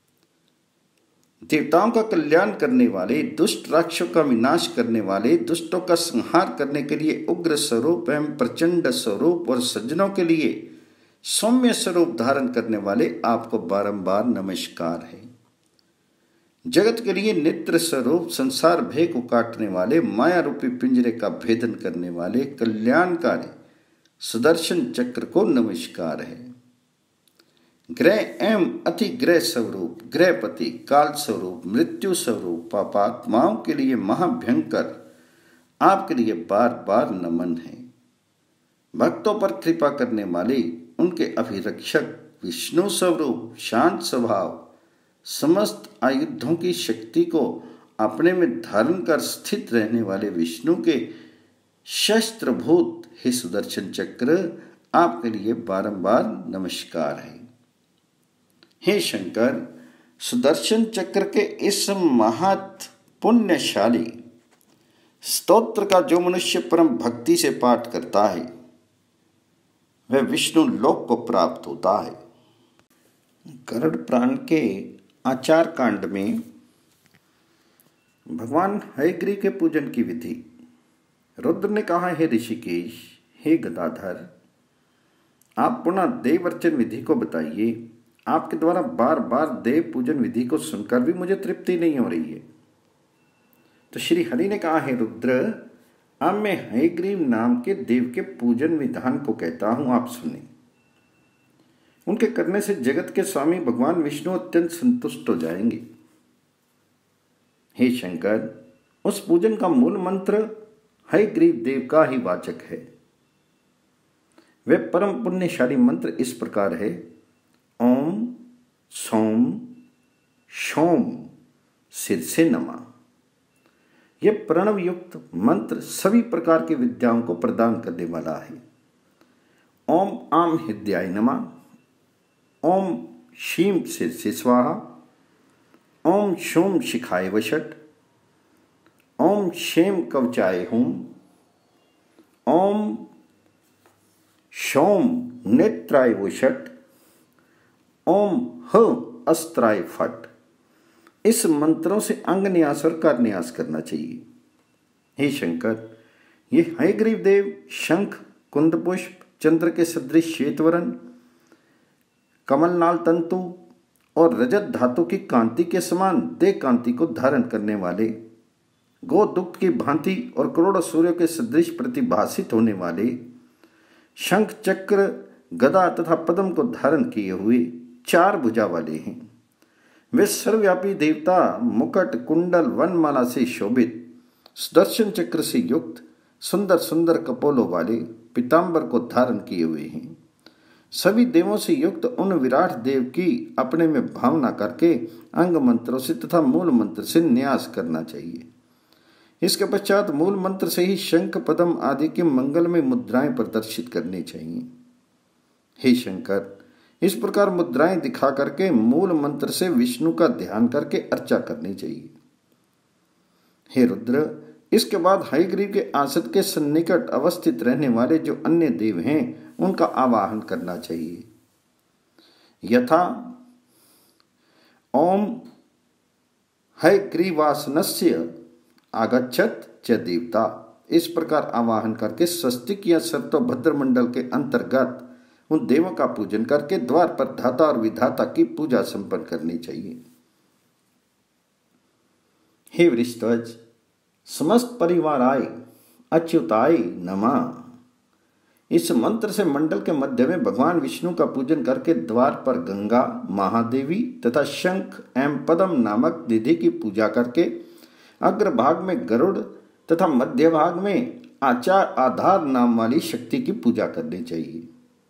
Speaker 1: देवताओं का कल्याण करने वाले, दुष्ट राक्षसों का विनाश करने वाले, दुष्टों का संहार करने के लिए उग्र स्वरूप एवं प्रचंड स्वरूप और सज्जनों के लिए सौम्य स्वरूप धारण करने वाले आपको बारंबार नमस्कार है। जगत के लिए नित्र स्वरूप संसार भय को काटने वाले, माया रूपी पिंजरे का भेदन करने वाले कल्याणकारी सुदर्शन चक्र को नमस्कार है। ग्रह एवं अति ग्रह स्वरूप, ग्रहपति, काल स्वरूप, मृत्यु स्वरूप पापात्माओं के लिए महाभयंकर आपके लिए बार बार नमन है। भक्तों पर कृपा करने वाले, उनके अभिरक्षक, विष्णु स्वरूप, शांत स्वभाव, समस्त आयुधों की शक्ति को अपने में धारण कर स्थित रहने वाले विष्णु के शस्त्रभूत हे सुदर्शन चक्र, आपके लिए बारंबार नमस्कार है। हे शंकर, सुदर्शन चक्र के इस महत् पुण्यशाली स्तोत्र का जो मनुष्य परम भक्ति से पाठ करता है, वह विष्णु लोक को प्राप्त होता है। गरुड़ पुराण के आचार कांड में भगवान हयग्रीव के पूजन की विधि रुद्र ने कहा, हे ऋषिकेश, हे गदाधर, आप पुनः देव अर्चन विधि को बताइए। आपके द्वारा बार बार देव पूजन विधि को सुनकर भी मुझे तृप्ति नहीं हो रही है। तो श्री हरि ने कहा, हे रुद्र, अब मैं हयग्रीव नाम के देव के पूजन विधान को कहता हूं, आप सुने। उनके करने से जगत के स्वामी भगवान विष्णु अत्यंत संतुष्ट हो जाएंगे। हे शंकर, उस पूजन का मूल मंत्र हयग्रीव देव का ही वाचक है। वह परम पुण्यशाली मंत्र इस प्रकार है, ओम सोम शोम शीर्षे नमः। यह प्रणव युक्त मंत्र सभी प्रकार की विद्याओं को प्रदान करने वाला है। ओम आम हृदयाय नमः, ओम शीं से स्वाहा, ओम शोम शिखाय वषट, ओम शेम कवचाय हुम, ओम शोम नेत्राय वषट, ओम ह अस्त्राय फट। इस मंत्रों से अंग न्यास और कर न्यास करना चाहिए। हे शंकर, ये हयग्रीव देव शंख, कुंद पुष्प, चंद्र के सदृश श्वेतवर्ण, कमलनाल तंतु और रजत धातु की कांति के समान देह कांति को धारण करने वाले, गो दुग्ध की भांति और करोड़ों सूर्यों के सदृश प्रतिभासित होने वाले, शंख चक्र गदा तथा पद्म को धारण किए हुए 4 भुजा वाले हैं। वे सर्वव्यापी देवता मुकुट कुंडल वनमाला से शोभित, सुदर्शन चक्र से युक्त, सुंदर सुंदर कपोलों वाले पीतांबर को धारण किए हुए हैं। सभी देवों से युक्त उन विराट देव की अपने में भावना करके अंग मंत्रों से तथा मूल मंत्र से न्यास करना चाहिए। इसके पश्चात मूल मंत्र से ही शंख पद्म आदि की मंगलमय मुद्राएं प्रदर्शित करनी चाहिए। हे शंकर, इस प्रकार मुद्राएं दिखा करके मूल मंत्र से विष्णु का ध्यान करके अर्चा करनी चाहिए। हे रुद्र, इसके बाद हयग्रीव के आसद के सन्निकट अवस्थित रहने वाले जो अन्य देव हैं उनका आवाहन करना चाहिए। यथा ओम हयग्रीवासनस्य आगच्छत च देवता, इस प्रकार आवाहन करके स्वस्तिक या सर्वतोभद्र मंडल के अंतर्गत उन देवों का पूजन करके द्वार पर धाता और विधाता की पूजा संपन्न करनी चाहिए। हे वृषध्वज, समस्त परिवाराय अच्युताय नमः। इस मंत्र से मंडल के मध्य में भगवान विष्णु का पूजन करके द्वार पर गंगा, महादेवी तथा शंख एवं पद्म नामक निधि की पूजा करके अग्रभाग में गरुड़ तथा मध्य भाग में आचार आधार नाम वाली शक्ति की पूजा करनी चाहिए।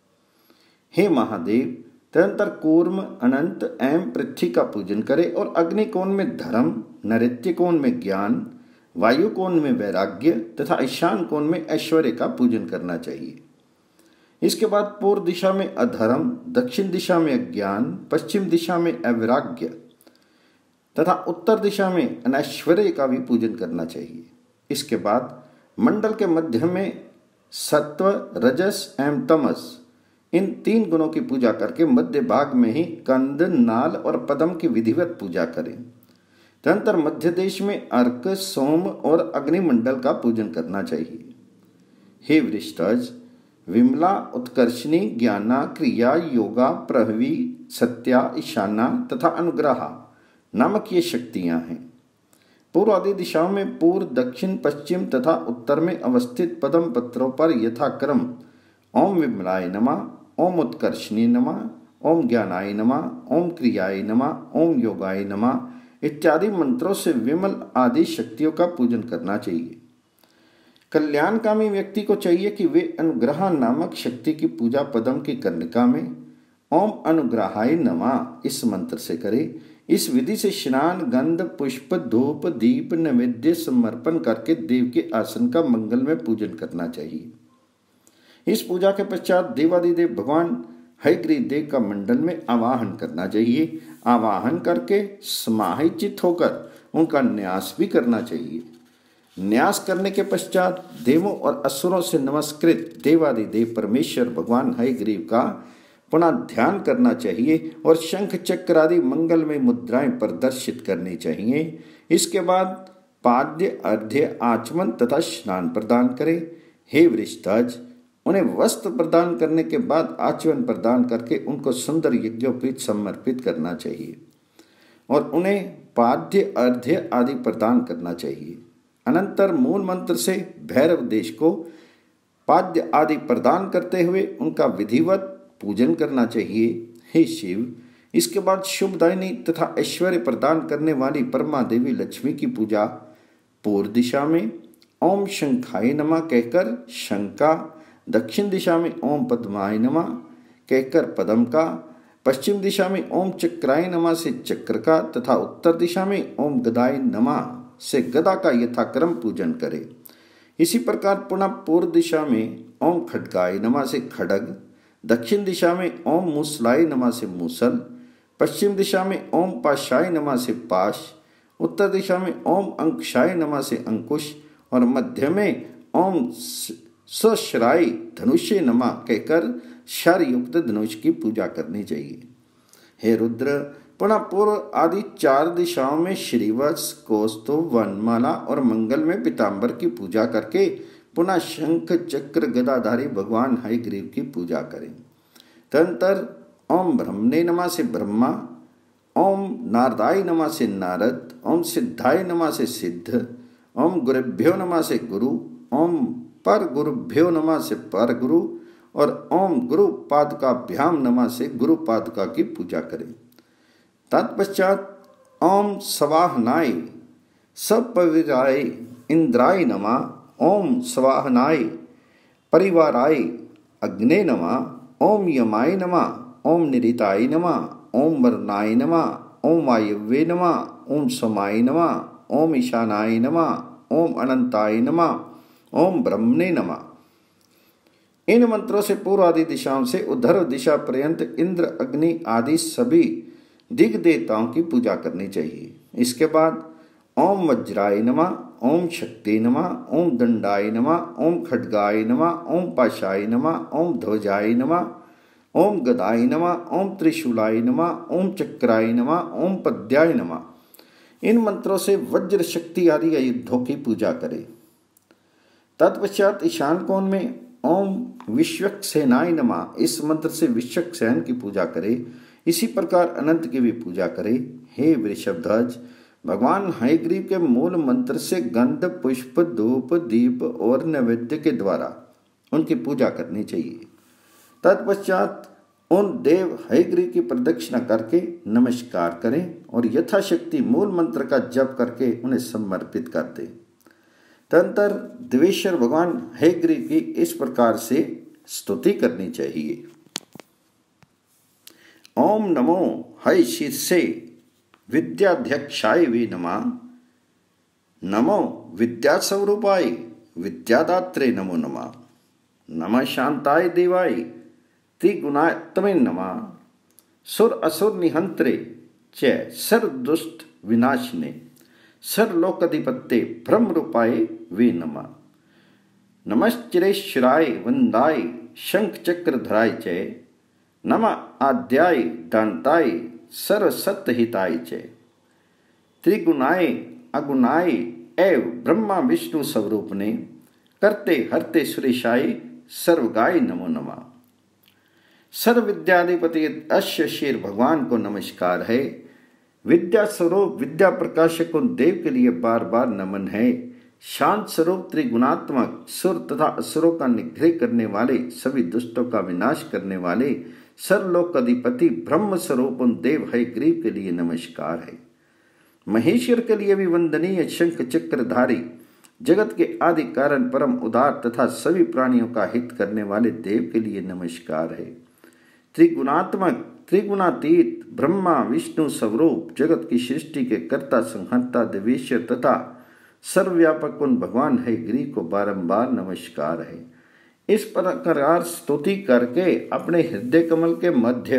Speaker 1: हे महादेव, तदंतर कूर्म, अनंत एवं पृथ्वी का पूजन करे और अग्नि कोण में धर्म, नैऋत्य कोण में ज्ञान, वायु कोण में वैराग्य तथा ईशान कोण में ऐश्वर्य का पूजन करना चाहिए। इसके बाद पूर्व दिशा में अधर्म, दक्षिण दिशा में अज्ञान, पश्चिम दिशा में अवैराग्य तथा उत्तर दिशा में अनैश्वर्य का भी पूजन करना चाहिए। इसके बाद मंडल के मध्य में सत्व, रजस एवं तमस, इन 3 गुणों की पूजा करके मध्य भाग में ही कंद, नाल और पद्म की विधिवत पूजा करें। तदंतर मध्य देश में अर्क, सोम और अग्निमंडल का पूजन करना चाहिए। हे वृषध्वज, विमला, उत्कर्षणी, ज्ञाना, क्रिया, योगा, प्रहवी, सत्या, ईशाना तथा अनुग्रहा नामक ये शक्तियां हैं। पूर्व आदि दिशाओं में पूर्व, दक्षिण, पश्चिम तथा उत्तर में अवस्थित पद्म पत्रों पर यथाक्रम ओम विमलाय नमः, ओम उत्कर्षणी नमः, ओम ज्ञानाय नमः, ओम क्रियाय नमः, ओम योगाय नमः इत्यादि मंत्रों से विमल आदि शक्तियों का पूजन करना चाहिए। कल्याणकामी व्यक्ति को चाहिए कि वे अनुग्रह नामक शक्ति की पूजा पद्म की कर्णिका में ओम अनुग्रहाय नमः इस मंत्र से करे। इस विधि से स्नान, गंध, पुष्प, धूप, दीप, नैवेद्य समर्पण करके देव के आसन का मंगल में पूजन करना चाहिए। इस पूजा के पश्चात देवादिदेव भगवान हयग्रीव देव का मंडल में आवाहन करना चाहिए। आवाहन करके समाहित होकर उनका न्यास भी करना चाहिए। न्यास करने के पश्चात देवों और असुरों से नमस्कृत देवादिदेव परमेश्वर भगवान हयग्रीव का पुनः ध्यान करना चाहिए और शंख चक्र आदि मंगलमय मुद्राएं प्रदर्शित करनी चाहिए। इसके बाद पाद्य, अर्घ्य, आचमन तथा स्नान प्रदान करें। हे वृषध्वज, उन्हें वस्त्र प्रदान करने के बाद आचमन प्रदान करके उनको सुंदर यज्ञोपवीत समर्पित करना चाहिए और उन्हें पाद्य, अर्घ्य आदि प्रदान करना चाहिए। अनंतर मूल मंत्र से भैरव देश को पाद्य आदि प्रदान करते हुए उनका विधिवत पूजन करना चाहिए। हे शिव, इसके बाद शुभदायिनी तथा ऐश्वर्य प्रदान करने वाली परमा देवी लक्ष्मी की पूजा पूर्व दिशा में ओम शंखाय नमः कहकर शंका, दक्षिण दिशा में ओम पद्माय नमः कहकर पद्म का, पश्चिम दिशा में ओम चक्राय नमः से चक्र का तथा उत्तर दिशा में ओम गदाय नमः से गदा का यथाक्रम पूजन करें। इसी प्रकार पुनः पूर्व दिशा में ओम खड्गाय नमः से खड्ग, दक्षिण दिशा में ओम मूसलाय नमः से मूसल, पश्चिम दिशा में ओम पाशाय नमः से पाश, उत्तर दिशा में ओम अंकुशाय नमः से अंकुश और मध्य में ओम सश्राय धनुष्य नमः कहकर शर युक्त धनुष की पूजा करनी चाहिए। हे रुद्र, पुनः पूर्व आदि 4 दिशाओं में श्रीवत्स, कौस्तुभ, वनमाला और मंगल में पीताम्बर की पूजा करके पुनः शंख चक्र गदाधारी भगवान हयग्रीव की पूजा करें। तदंतर ओम ब्रह्मणे नमः से ब्रह्मा, ओम नारदाय नमः से नारद, ओम सिद्धाय नमः से सिद्ध, ओम गुरुभ्यो नमः से गुरु, ओम पर गुरुभ्यो नमः से पर गुरु और ओम गुरु पादुकाभ्याम नमः से गुरु पादुका की पूजा करें। तत्पश्चात ओम स्वाहनाय सपविराय इंद्राय नमः, ओम स्वाहनाय परिवाराय अग्ने नमः, ओम यमाय नमः, ओम निरिताय नमः, ओम वरुणाय नमः, ओम वायव्ये नमः, ओम सोमाय नमः, ओम ईशानाय नमः, ओम अनंताय नमः, ओम ब्रह्मणे नमः। इन मंत्रों से पूर्व आदि दिशाओं से उद्धर दिशा पर्यंत इंद्र, अग्नि आदि सभी दिग देवताओं की पूजा करनी चाहिए। इसके बाद ओम वज्राय नमः, ओम शक्ति नमः, ओम दंडाय नमः, ओम खड्गाय नमः, ओम पाशाय नमः, ओम ध्वजाय नमः, ओम गदाय नमः, ओम त्रिशूलाय नमः, ओम चक्राय नमः, ओम पद्याय नमः। इन मंत्रों से वज्र, शक्ति आदि आयुधों की पूजा करें। तत्पश्चात ईशान कोण में ओम विश्वक्सेनाय नमः, इस मंत्र से विश्वक्सेन की पूजा करें। इसी प्रकार अनंत की भी पूजा करें। हे वृषभध्वज, भगवान हयग्रीव के मूल मंत्र से गंध, पुष्प, धूप, दीप और नैवेद्य के द्वारा उनकी पूजा करनी चाहिए। तत्पश्चात उन देव हयग्रीव की प्रदक्षिणा करके नमस्कार करें और यथाशक्ति मूल मंत्र का जप करके उन्हें समर्पित कर दें। तदंतर देवेश्वर भगवान हयग्रीव की इस प्रकार से स्तुति करनी चाहिए। ओम नमो हय शीर्षे विद्याध्यक्षाय वे नमः, नमो विद्यास्वरूपाय विद्यादात्रे नमो नमः, नमः शांताय देवाय त्रिगुणात्मने नमः, सुर असुर निहंत्रे च सर्वदुष्ट विनाशिने सर्वलोकाधिपत्ये ब्रह्म रूपाय वे नमः, नमश्चिरेश्वराय वंदाय शंख चक्रधराय च, नमः आद्याय दान्ताय सर्वसत्तहिताय च, त्रिगुणाय अगुणाय एव ब्रह्मा विष्णु स्वरूपने करते हरते सुरेशाय सर्वगाय नमो नमः। सर्व विद्याधिपति अश्य शेर भगवान को नमस्कार है। विद्या स्वरूप विद्या प्रकाशक उन देव के लिए बार बार नमन है। शांत स्वरूप त्रिगुणात्मक सुर तथा असुरों का निग्रह करने वाले, सभी दुष्टों का विनाश करने वाले सर्वलोक अधिपति ब्रह्म स्वरूप उन देव हयग्रीव के लिए नमस्कार है। महेश्वर के लिए भी वंदनीय शंख चक्रधारी, जगत के आदि कारण परम उदार तथा सभी प्राणियों का हित करने वाले देव के लिए नमस्कार है। त्रिगुणात्मक त्रिगुणातीत ब्रह्मा विष्णु स्वरूप जगत की सृष्टि के कर्ता संहर्ता देवेश्वर तथा सर्वव्यापक उन भगवान हयग्रीव को बारंबार नमस्कार है। इस प्रकार स्तुति करके अपने हृदय कमल के मध्य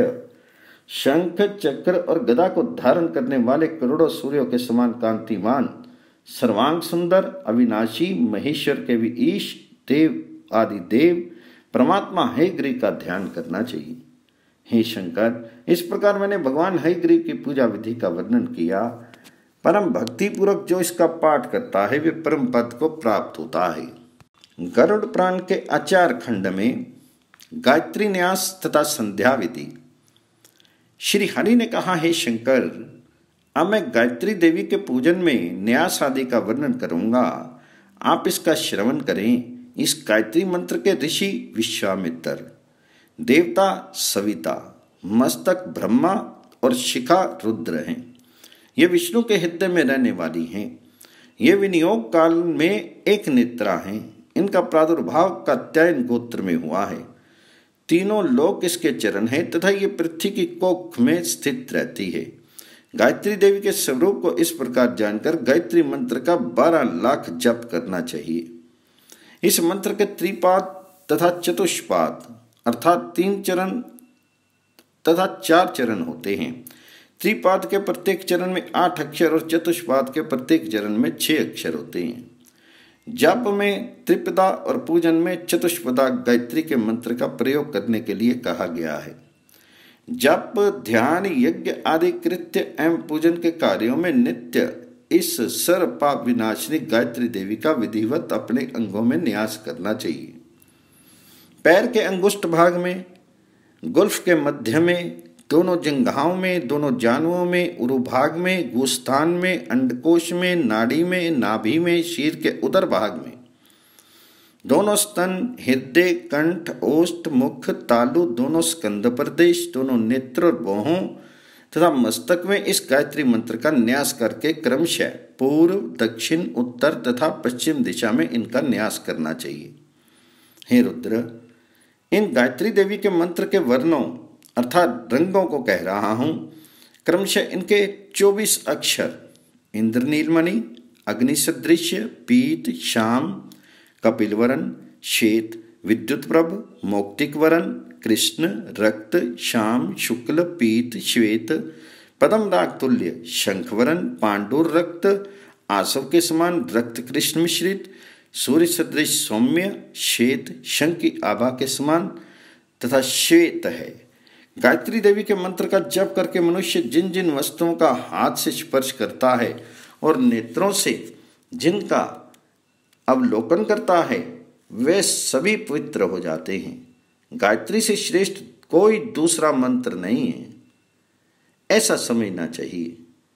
Speaker 1: शंख चक्र और गदा को धारण करने वाले करोड़ों सूर्यों के समान कांतिमान सर्वांग सुंदर अविनाशी महेश्वर के भी ईश देव आदि देव परमात्मा हयग्रीव का ध्यान करना चाहिए। हे शंकर, इस प्रकार मैंने भगवान हयग्रीव की पूजा विधि का वर्णन किया। परम भक्ति पूर्वक जो इसका पाठ करता है वे परम पद को प्राप्त होता है। गरुड़ पुराण के आचार खंड में गायत्री न्यास तथा संध्या विधि। श्री हरि ने कहा, हे शंकर, अब मैं गायत्री देवी के पूजन में न्यास आदि का वर्णन करूंगा, आप इसका श्रवण करें। इस गायत्री मंत्र के ऋषि विश्वामित्र, देवता सविता, मस्तक ब्रह्मा और शिखा रुद्र हैं। ये विष्णु के हृदय में रहने वाली हैं। ये विनियोग काल में एक नेत्रा हैं। इनका प्रादुर्भाव कात्यायन गोत्र में हुआ है। तीनों लोक इसके चरण हैं तथा ये पृथ्वी की कोख में स्थित रहती है। गायत्री देवी के स्वरूप को इस प्रकार जानकर गायत्री मंत्र का 12 लाख जप करना चाहिए। इस मंत्र के त्रिपाद तथा चतुष्पाद अर्थात 3 चरण तथा 4 चरण होते हैं। त्रिपाद के प्रत्येक चरण में 8 अक्षर और चतुष्पाद के प्रत्येक चरण में 6 अक्षर होते हैं। जप में त्रिपदा और पूजन में चतुष्पदा गायत्री के मंत्र का प्रयोग करने के लिए कहा गया है। जप, ध्यान, यज्ञ आदि कृत्य एवं पूजन के कार्यों में नित्य इस सर्व पाप विनाशिनी गायत्री देवी का विधिवत अपने अंगों में न्यास करना चाहिए। पैर के अंगुष्ठ भाग में, गुल्फ के मध्य में, दोनों जंघाओं में, दोनों जानुओं में, उरु भाग में, गुस्थान में, अंडकोश में, नाड़ी में, नाभि में, शीर के उदर भाग में, दोनों स्तन, हृदय, कंठ, ओष्ठ, मुख, तालु, दोनों स्कंद प्रदेश, दोनों नेत्र और बाहों तथा मस्तक में इस गायत्री मंत्र का न्यास करके क्रमशः पूर्व, दक्षिण, उत्तर तथा पश्चिम दिशा में इनका न्यास करना चाहिए। हे रुद्र, इन गायत्री देवी के मंत्र के वर्णों अर्थात रंगों को कह रहा हूं। क्रमशः इनके 24 अक्षर इंद्रनीलमणि, अग्निसदृश्य, पीत, श्याम, कपिलवरन, श्वेत, विद्युत प्रभ, मौक्तिक वरन, कृष्ण, रक्त, श्याम, शुक्ल, पीत, श्वेत, पदम राग तुल्य, शंखवरन, पांडुर रक्त, आसव के समान रक्त कृष्ण मिश्रित, सूर्य सदृश सौम्य, श्वेत, शंख की आभा के समान तथा श्वेत है। गायत्री देवी के मंत्र का जप करके मनुष्य जिन जिन वस्तुओं का हाथ से स्पर्श करता है और नेत्रों से जिनका अवलोकन करता है वे सभी पवित्र हो जाते हैं। गायत्री से श्रेष्ठ कोई दूसरा मंत्र नहीं है, ऐसा समझना चाहिए।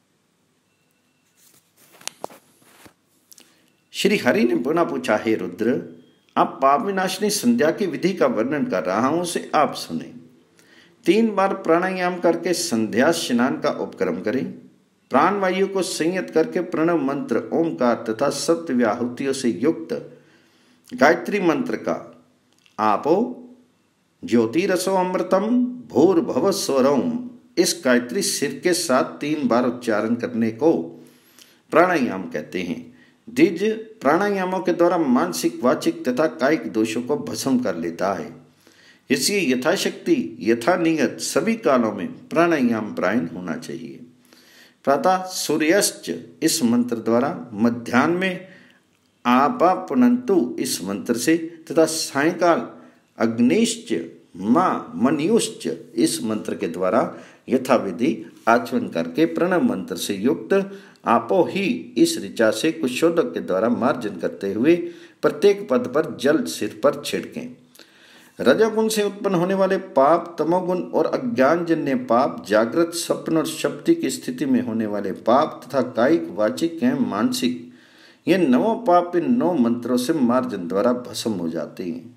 Speaker 1: श्री हरि ने पुनः पूछा, हे रुद्र, आप पाप विनाशिनी संध्या की विधि का वर्णन कर रहा हूं, उसे आप सुने। 3 बार प्राणायाम करके संध्या स्नान का उपक्रम करें। प्राण वायु को संयत करके प्रणव मंत्र, ओमकार तथा सप्त आहुतियों से युक्त गायत्री मंत्र का आपो ज्योतिरसो अमृतम भूर्भुवः स्वरम इस गायत्री सिर के साथ 3 बार उच्चारण करने को प्राणायाम कहते हैं। द्विज प्राणायामों के द्वारा मानसिक, वाचिक तथा कायिक दोषों को भस्म कर लेता है। इसलिए यथाशक्ति, यथानियत सभी कालों में प्राणायाम प्रायण होना चाहिए। प्रातः सूर्यास्त इस मंत्र द्वारा, मध्याह्न में आपापनंतु इस मंत्र से तथा सायंकाल अग्निश्च मां मन्युश्च इस मंत्र के द्वारा यथाविधि आचमन करके प्रणव मंत्र से युक्त आपो ही इस ऋचा से कुशोदक के द्वारा मार्जन करते हुए प्रत्येक पद पर जल सिर पर छिड़कें। रजोगुण से उत्पन्न होने वाले पाप, तमोगुण और अज्ञानजन्य पाप, जागृत, स्वप्न और शक्ति की स्थिति में होने वाले पाप तथा कायिक, वाचिक एवं मानसिक ये 9 पाप इन 9 मंत्रों से मार्जन द्वारा भस्म हो जाते हैं।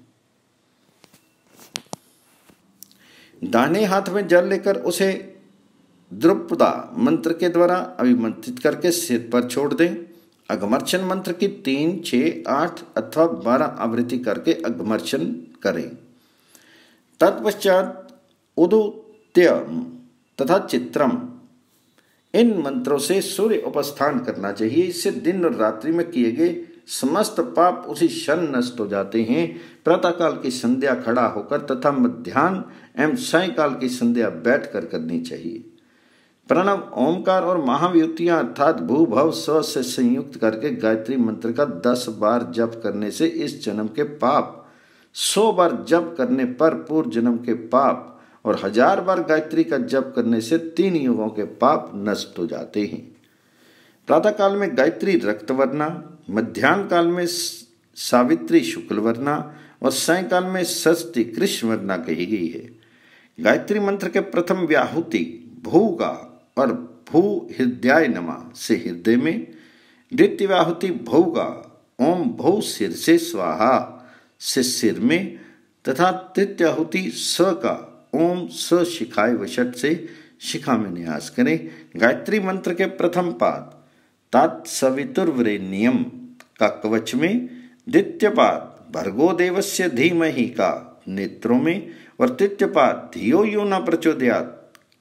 Speaker 1: दाहिने हाथ में जल लेकर उसे द्रुपदा मंत्र के द्वारा अभिमंत्रित करके सिर पर छोड़ दें। अघमर्षण मंत्र की 3, 6, 8 अथवा 12 आवृत्ति करके अघमर्षण करें। तत्पश्चात उदुत्यम तथा चित्रम इन मंत्रों से सूर्य उपस्थान करना चाहिए। इससे दिन और रात्रि में किए गए समस्त पाप उसी क्षण नष्ट हो जाते हैं। प्रातःकाल की संध्या खड़ा होकर तथा मध्याह्न एवं सायंकाल की संध्या बैठकर करनी चाहिए। प्रणव, ओमकार और महाव्युतियां अर्थात भू भव स्व से संयुक्त करके गायत्री मंत्र का 10 बार जप करने से इस जन्म के पाप, 100 बार जप करने पर पूर्व जन्म के पाप और 1000 बार गायत्री का जप करने से 3 युगों के पाप नष्ट हो जाते हैं। प्रातः काल में गायत्री रक्तवर्णा, मध्याह्न काल में सावित्री शुक्लवर्णा और सायंकाल में षष्ठी कृष्णवर्णा कही गई है। गायत्री मंत्र के प्रथम व्याहुति भूगा और भू हृदयाय नमः से हृदय में, द्वितीय व्याहुति भूगा ओम भू सिर से स्वाहा से सिर में तथा तृतीय आहुति स का ओम स शिखाय वशट से शिखा में न्यास करें। गायत्री मंत्र के प्रथम पाद तत्सवितुर्वरेण्यम का कवच में, द्वितीय पाद भर्गो देवस्य धीमहि का नेत्रों में और तृतीय पाद धियो यो न प्रचोदयात्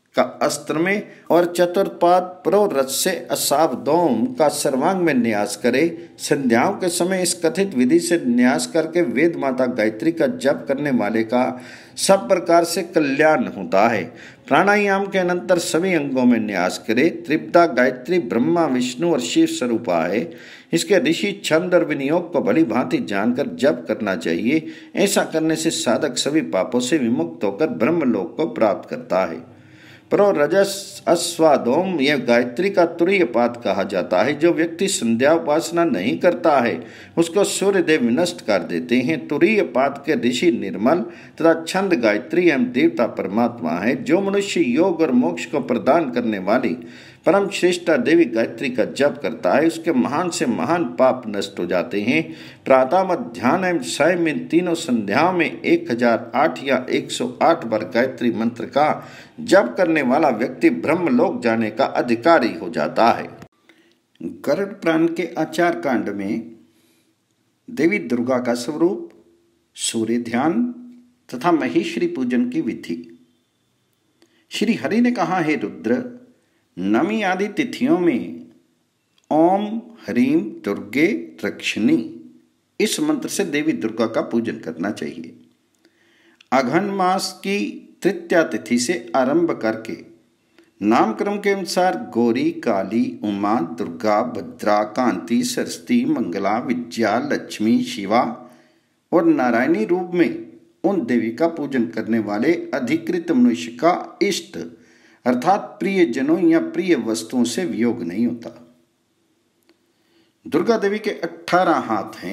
Speaker 1: का अस्त्र में और चतुर्पाद प्रोरथ से असावधौम का सर्वांग में न्यास करे। संध्याओं के समय इस कथित विधि से न्यास करके वेद माता गायत्री का जप करने वाले का सब प्रकार से कल्याण होता है। प्राणायाम के अनंतर सभी अंगों में न्यास करे। त्रिपदा गायत्री ब्रह्मा विष्णु और शिव स्वरूपा है। इसके ऋषि छंद और विनियोग को भली भांति जानकर जप करना चाहिए। ऐसा करने से साधक सभी पापों से विमुक्त होकर ब्रह्मलोक को प्राप्त करता है। प्रोरजस अस्वादोम यह गायत्री का तुरीय पाद कहा जाता है। जो व्यक्ति संध्या उपासना नहीं करता है उसको सूर्यदेव विनष्ट कर देते हैं। तुरीय पाद के ऋषि निर्मल तथा छंद गायत्री एवं देवता परमात्मा है। जो मनुष्य योग और मोक्ष को प्रदान करने वाली परम श्रेष्ठा देवी गायत्री का जप करता है उसके महान से महान पाप नष्ट हो जाते हैं। प्रातः मध्याह्न एवं सायं में तीनों संध्याओं में 1008 या 108 बार गायत्री मंत्र का जप करने वाला व्यक्ति ब्रह्मलोक जाने का अधिकारी हो जाता है। गरुड़ पुराण के आचार कांड में देवी दुर्गा का स्वरूप, सूर्य ध्यान तथा महेश्वरी पूजन की विधि। श्री हरि ने कहा, हे रुद्र, नवमी आदि तिथियों में ओम ह्रीं दुर्गे रक्षिणी इस मंत्र से देवी दुर्गा का पूजन करना चाहिए। अघन मास की तृतीया तिथि से आरंभ करके नामक्रम के अनुसार गौरी, काली, उमा, दुर्गा, भद्रा, कांति, सरस्वती, मंगला, विद्या, लक्ष्मी, शिवा और नारायणी रूप में उन देवी का पूजन करने वाले अधिकृत मनुष्य का इष्ट अर्थात प्रिय जनों या प्रिय वस्तुओं से वियोग नहीं होता। दुर्गा देवी के 18 हाथ हैं।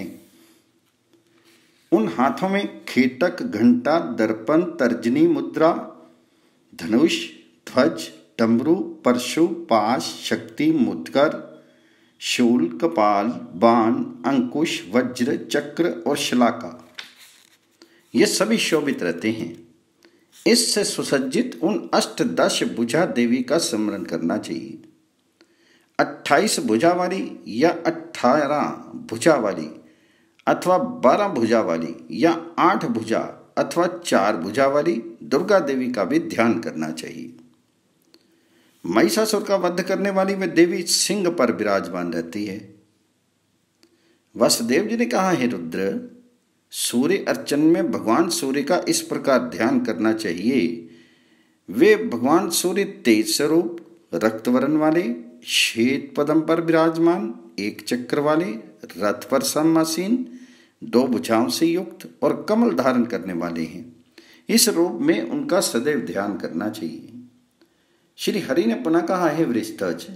Speaker 1: उन हाथों में खेटक, घंटा, दर्पण, तर्जनी मुद्रा, धनुष, ध्वज, डमरू, परशु, पाश, शक्ति, मुद्गर, शूल, कपाल, बाण, अंकुश, वज्र, चक्र और शलाका ये सभी शोभित रहते हैं। इससे सुसज्जित उन 18 भुजा देवी का स्मरण करना चाहिए। 28 भुजा वाली या 18 भुजा वाली अथवा 12 भुजा वाली या 8 भुजा अथवा 4 भुजा वाली दुर्गा देवी का भी ध्यान करना चाहिए। महिषासुर का वध करने वाली वह देवी सिंह पर विराजमान रहती है। वसुदेव जी ने कहा, हे रुद्र, सूर्य अर्चन में भगवान सूर्य का इस प्रकार ध्यान करना चाहिए। वे भगवान सूर्य तेज स्वरूप, रक्तवर्ण वाले, श्वेत पदम पर विराजमान, एक चक्र वाले, रथ पर समासीन, 2 भुजाओं से युक्त और कमल धारण करने वाले हैं। इस रूप में उनका सदैव ध्यान करना चाहिए। श्री हरि ने पुनः कहा, हे वृषध्वज,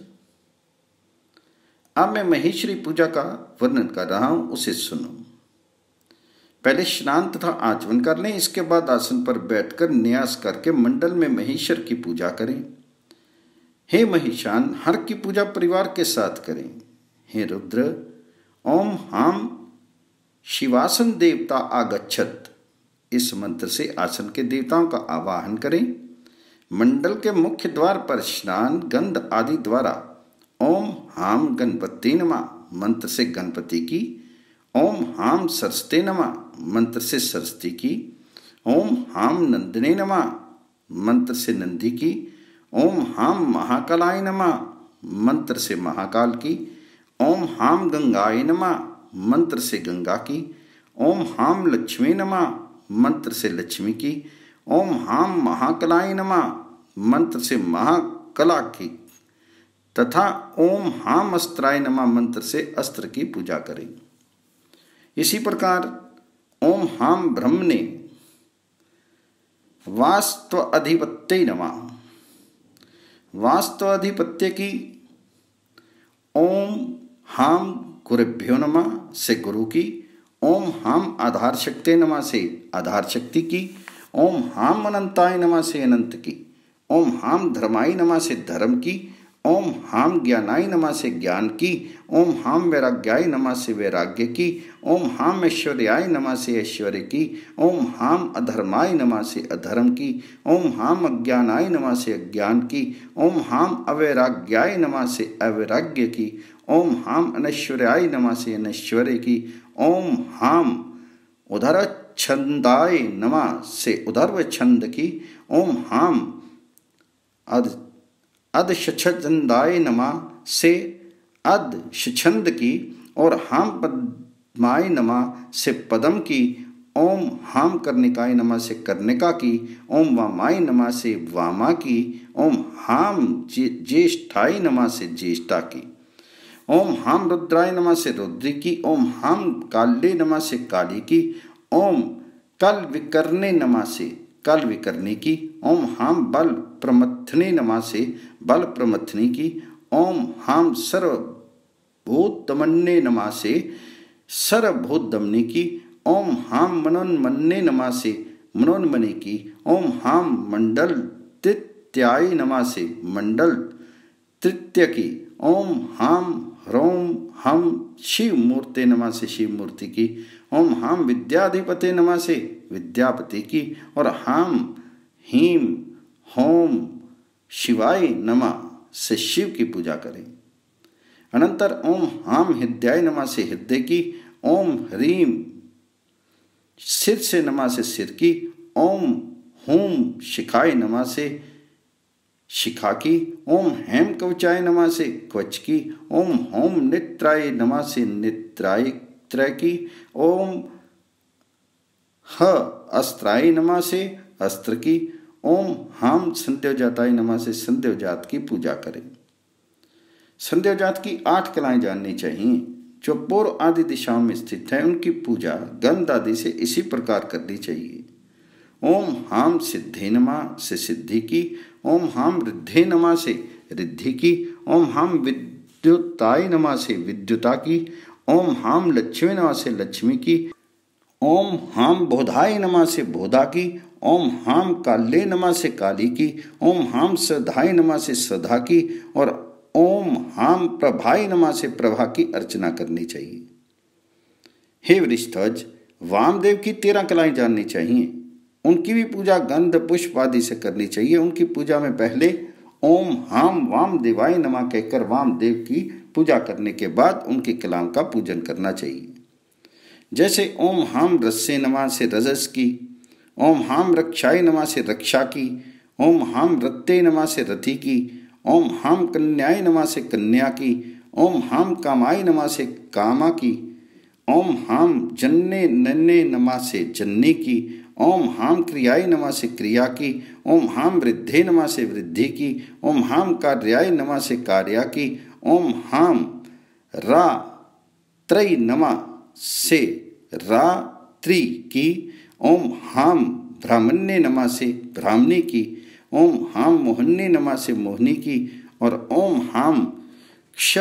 Speaker 1: अब मैं महेश्वरी पूजा का वर्णन कर रहा हूं, उसे सुनो। पहले स्नान तथा आचमन कर लें। इसके बाद आसन पर बैठकर न्यास करके मंडल में महेश्वर की पूजा करें। हे महिषान, हर की पूजा परिवार के साथ करें। हे रुद्र, ओम हाम शिवासन देवता आगच्छत इस मंत्र से आसन के देवताओं का आवाहन करें। मंडल के मुख्य द्वार पर स्नान गंध आदि द्वारा ओम हाम गणपति नमः मंत्र से गणपति की, ओम हाम सरस्वती नमः मंत्र से सरस्वती की, ओम हाम नंदिने नमः मंत्र से नंदी की, ओम हाम महाकालाय नमः मंत्र से महाकाल की, ओम हाम गंगाय नमः मंत्र से गंगा की, ओम हाम लक्ष्मी नमः मंत्र से लक्ष्मी की, ओम हाम महाकलाय नमः मंत्र से महाकला की तथा ओम हाम अस्त्राय नमः मंत्र से अस्त्र की पूजा करें। इसी प्रकार ओम हाम ब्रह्मणे वास्तवाधिपत्ये नमः वास्तवाधिपत्य की, ओम हाम गुरुभ्यो नमः से गुरु की, ओम हाम आधार शक्ति नमः से आधार शक्ति की, ओम हाम अनंताय नमः से अनंत की, ओम हाम धर्माय नमः से धर्म की, ओम हाम ज्ञानाय नमः से ज्ञान की, ओम हाम वैराग्याय नमः से वैराग्य की, ओम हाम ऐश्वर्याय नमः से ऐश्वर्य की, ओम हाम अधर्माय नमः से अधर्म की, ओम हाम अज्ञानाय नमः से अज्ञान की, ओम हाम अवैराग्याय नमः से अवैराग्य की, ओम हाम अनैश्वर्याय नमः से अनैश्वर्य की, ओम हाम उधर छंदाय नमः से उधर्व छंद की, ओम हाम अधश्छंदाय नमः से अधश्छंद की और हाम पद्माय नमः से पद्म की, ओम हाम कर्णिकाय नमः से कर्णिका की, ओम वामाय नमः से वामा की, ओम हाम ज्येष्ठाय नमः से ज्येष्ठा की, ओम हाम रुद्राय नमः से रुद्री की, ओम हाम काल्ये नमः से काली की, ओम कल विकर्णे नमः से कल विकर्णी की, ओम हाम बल प्रमथने नमः से बल प्रमथनी की, ओम हाम सर्वभूत दमन्ने नमः से सर्वभूत दमनी की, ओम हाम मनोन्मन्ने नमः से मनोन्मनी की, ओम हाम मंडल तृतीयाय नमः से मंडल तृतीय की, ओम हाम ह्रोम हम शिव मूर्ते नमः से शिव मूर्ति की, ओम हाम विद्याधिपते नमः से विद्यापति की, और हाम हीम होम शिवाय नमः से शिव की पूजा करें। अनंतर ओम हाम हृदयाय नमः से हृदय की, ओम ह्रीम सिर से नमः से सिर की, ओम हूम शिखाय नमः से शिखा की, ओम हेम कवचाय नमः से कवच की, ओम होम नेत्राय नमः से नेत्राय त्रय की, ओम ह अस्त्राय नमः से अस्त्र की, ओम हाम संध्योजाताय नमः से संध्योजात की पूजा करें। संध्योजात की 8 कलाएं जाननी चाहिए जो पूर्व आदि दिशाओं में स्थित है। उनकी पूजा गंध आदि से इसी प्रकार करनी चाहिए। ओम हाम सिद्धे नमः से सिद्धि की, ओम हाम रिद्धे नमः से रिद्धि की, ओम हाम विद्युताय नमः से विद्युता की, ओम हाम लक्ष्मी नमः से लक्ष्मी की, ओम हाम बोधाय नमः से बोधा की, ओम हाम काल्ये नमः से काली की, ओम हाम सधाय नमः से सधा की, और ओम हाम प्रभाय नमः से प्रभा की अर्चना करनी चाहिए। हे वृषध्वज, वामदेव की 13 कलाएं जाननी चाहिए। उनकी भी पूजा गंध पुष्प आदि से करनी चाहिए। उनकी पूजा में पहले ओम हाम वामदेवाय नमः कहकर वामदेव की पूजा करने के बाद उनकी कलाओं का पूजन करना चाहिए। जैसे ओम हाम रस्से नमः से रजस की, ओम हाम रक्षाय नमः से रक्षा की, ओम हाम रत्ते नमः से रति की, ओम हाम कन्याय नमः से कन्या की, ओम हाम कामाय नमः से कामा की, ओम हाम जन्ने नन्ने नमः से जन्नी की, ओम हाम क्रियाय नमः से क्रिया की, ओम हाम वृद्धे नमः से वृद्धि की, ओम हाम कार्याय नमः से कार्या की, ओम हाम रा त्रय नमः से रात्रि की, ओम हाम ब्राह्मण्य नमः से ब्राह्मणी की, ओम हाम मोहन्य नमः से मोहनी की, और ओम हाम क्ष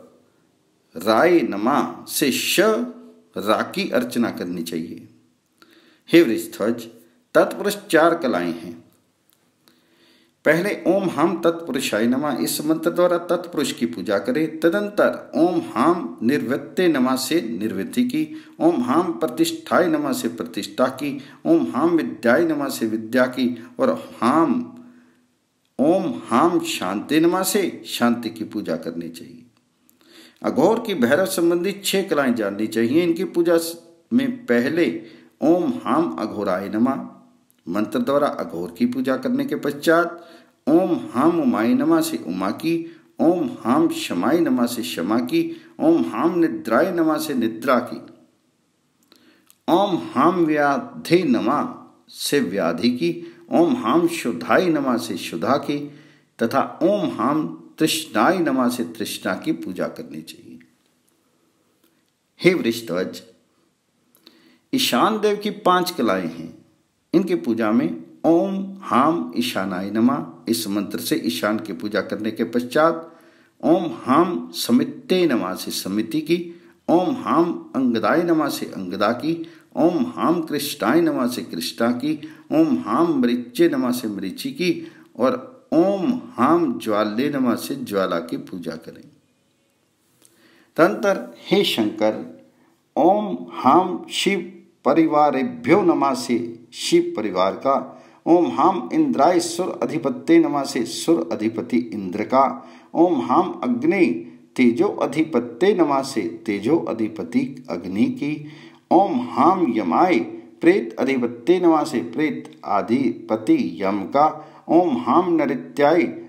Speaker 1: राय नमः से श रा की अर्चना करनी चाहिए। हे वृषध्वज, तत्पुरुष 4 कलाएं हैं। पहले ओम हाम तत्पुरुषाय नमः इस मंत्र द्वारा तत्पुरुष की पूजा करें। तदंतर ओम हाम निर्वृत्ते नमः से निर्वृत्ति की, ओम हाम प्रतिष्ठाय नमः से प्रतिष्ठा की, ओम हाम विद्याय नमः से विद्या की, और ओम हाम शांति नमः से शांति की पूजा करनी चाहिए। अघोर की भैरव संबंधी 6 कलाएं जाननी चाहिए। इनकी पूजा में पहले ओम हाम अघोराय नमः मंत्र द्वारा अघोर की पूजा करने के पश्चात ओम हाम उमाय नमः से उमा की, ओम हाम शमाय नमः से शमा की, ओम हाम निद्राय नमः से निद्रा की, ओम हाम व्याधि नमः से व्याधि की, ओम हाम शुद्धाय नमः से शुद्धा की, तथा ओम हाम तृष्णाय नमः से तृष्णा की पूजा करनी चाहिए। हे वृषध्वज, ईशान देव की 5 कलाएं हैं। इनकी पूजा में ओम हाम ईशानाय नमः इस मंत्र से ईशान की पूजा करने के पश्चात ओम हाम समित्ते नमः से समिति की, ओम हाम अंगदाय नमः से अंगदा की, ओम हाम कृष्णाय नमः से कृष्णा की, ओम हाम मृच्चे नमः से मृचि की, और ओम हाम ज्वाले नमः से ज्वाला की पूजा करें। तदंतर हे शंकर, ओम हाम शिव परिवारेभ्यो नमः से शिव परिवार का, ओम हाम इंद्राय सुर अधिपत्य नमः से सुर अधिपति इंद्र का, ओम हाम अग्नि तेजो अधिपत्य नमः से तेजो अधिपति अग्नि की, ओम हाम यमाय प्रेत अधिपत्य नमः से प्रेत अधिपति यम का, ओम हाम नृत्याय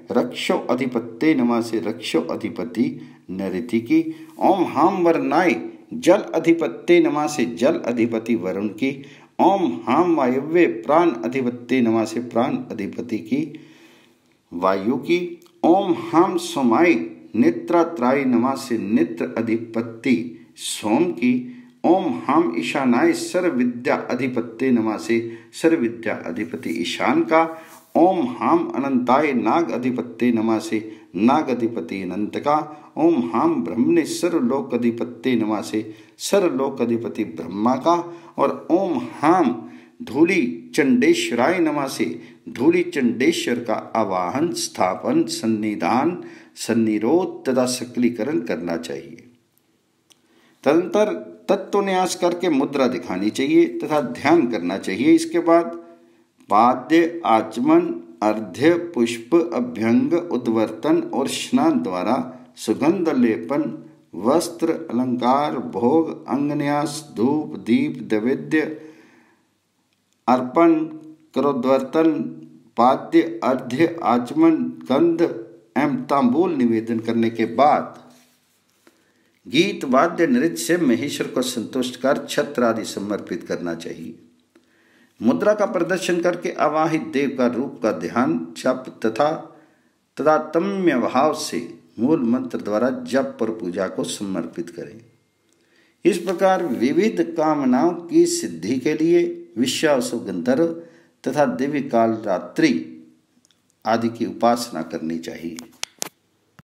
Speaker 1: रक्षो अधिपत्ये नमः से रक्षो अधिपति नृति की। ओम हाम वरनाय जल अधिपत्ये नमः से जल अधिपति वरुण की। ओम हाम वायव्य प्राण अधिपत्ये नमः से प्राण अधिपति की वायु की। ओम हाम सोमाय नेत्रात्राय नमः से नेत्र अधिपति सोम की। ओम हाम ईशानाय सर्व विद्या अधिपत्ये नमः से सर्व विद्या अधिपति ईशान का। ओम हाम अनंताय नाग अधिपत्ये नमः से नाग अधिपति अनंत का। ओम हाम ब्रह्मणे सर्वलोक अधिपत्ये नमः से सर्वलोक अधिपति ब्रह्मा का। और ओम हाम धूलि चंडेश्वराय नमः से धूलि चंडेश्वर का आवाहन स्थापन सन्निधान सन्निरोध तथा सकलीकरण करना चाहिए। तदंतर तत्वन्यास करके मुद्रा दिखानी चाहिए तथा ध्यान करना चाहिए। इसके बाद पाद्य आचमन अर्ध्य पुष्प अभ्यंग उद्वर्तन और स्नान द्वारा सुगंध लेपन वस्त्र अलंकार भोग अंगन्यास धूप दीप नैवेद्य अर्पण करोद्वर्तन पाद्य अर्ध्य आचमन गंध एवं तांबूल निवेदन करने के बाद गीत वाद्य नृत्य से महेश्वर को संतुष्ट कर छत्र आदि समर्पित करना चाहिए। मुद्रा का प्रदर्शन करके आवाहित देव का रूप का ध्यान जप तथा तदात्म्य भाव से मूल मंत्र द्वारा जप और पूजा को समर्पित करें। इस प्रकार विविध कामनाओं की सिद्धि के लिए विश्वासु गंधर्व तथा दिव्य काल रात्रि आदि की उपासना करनी चाहिए।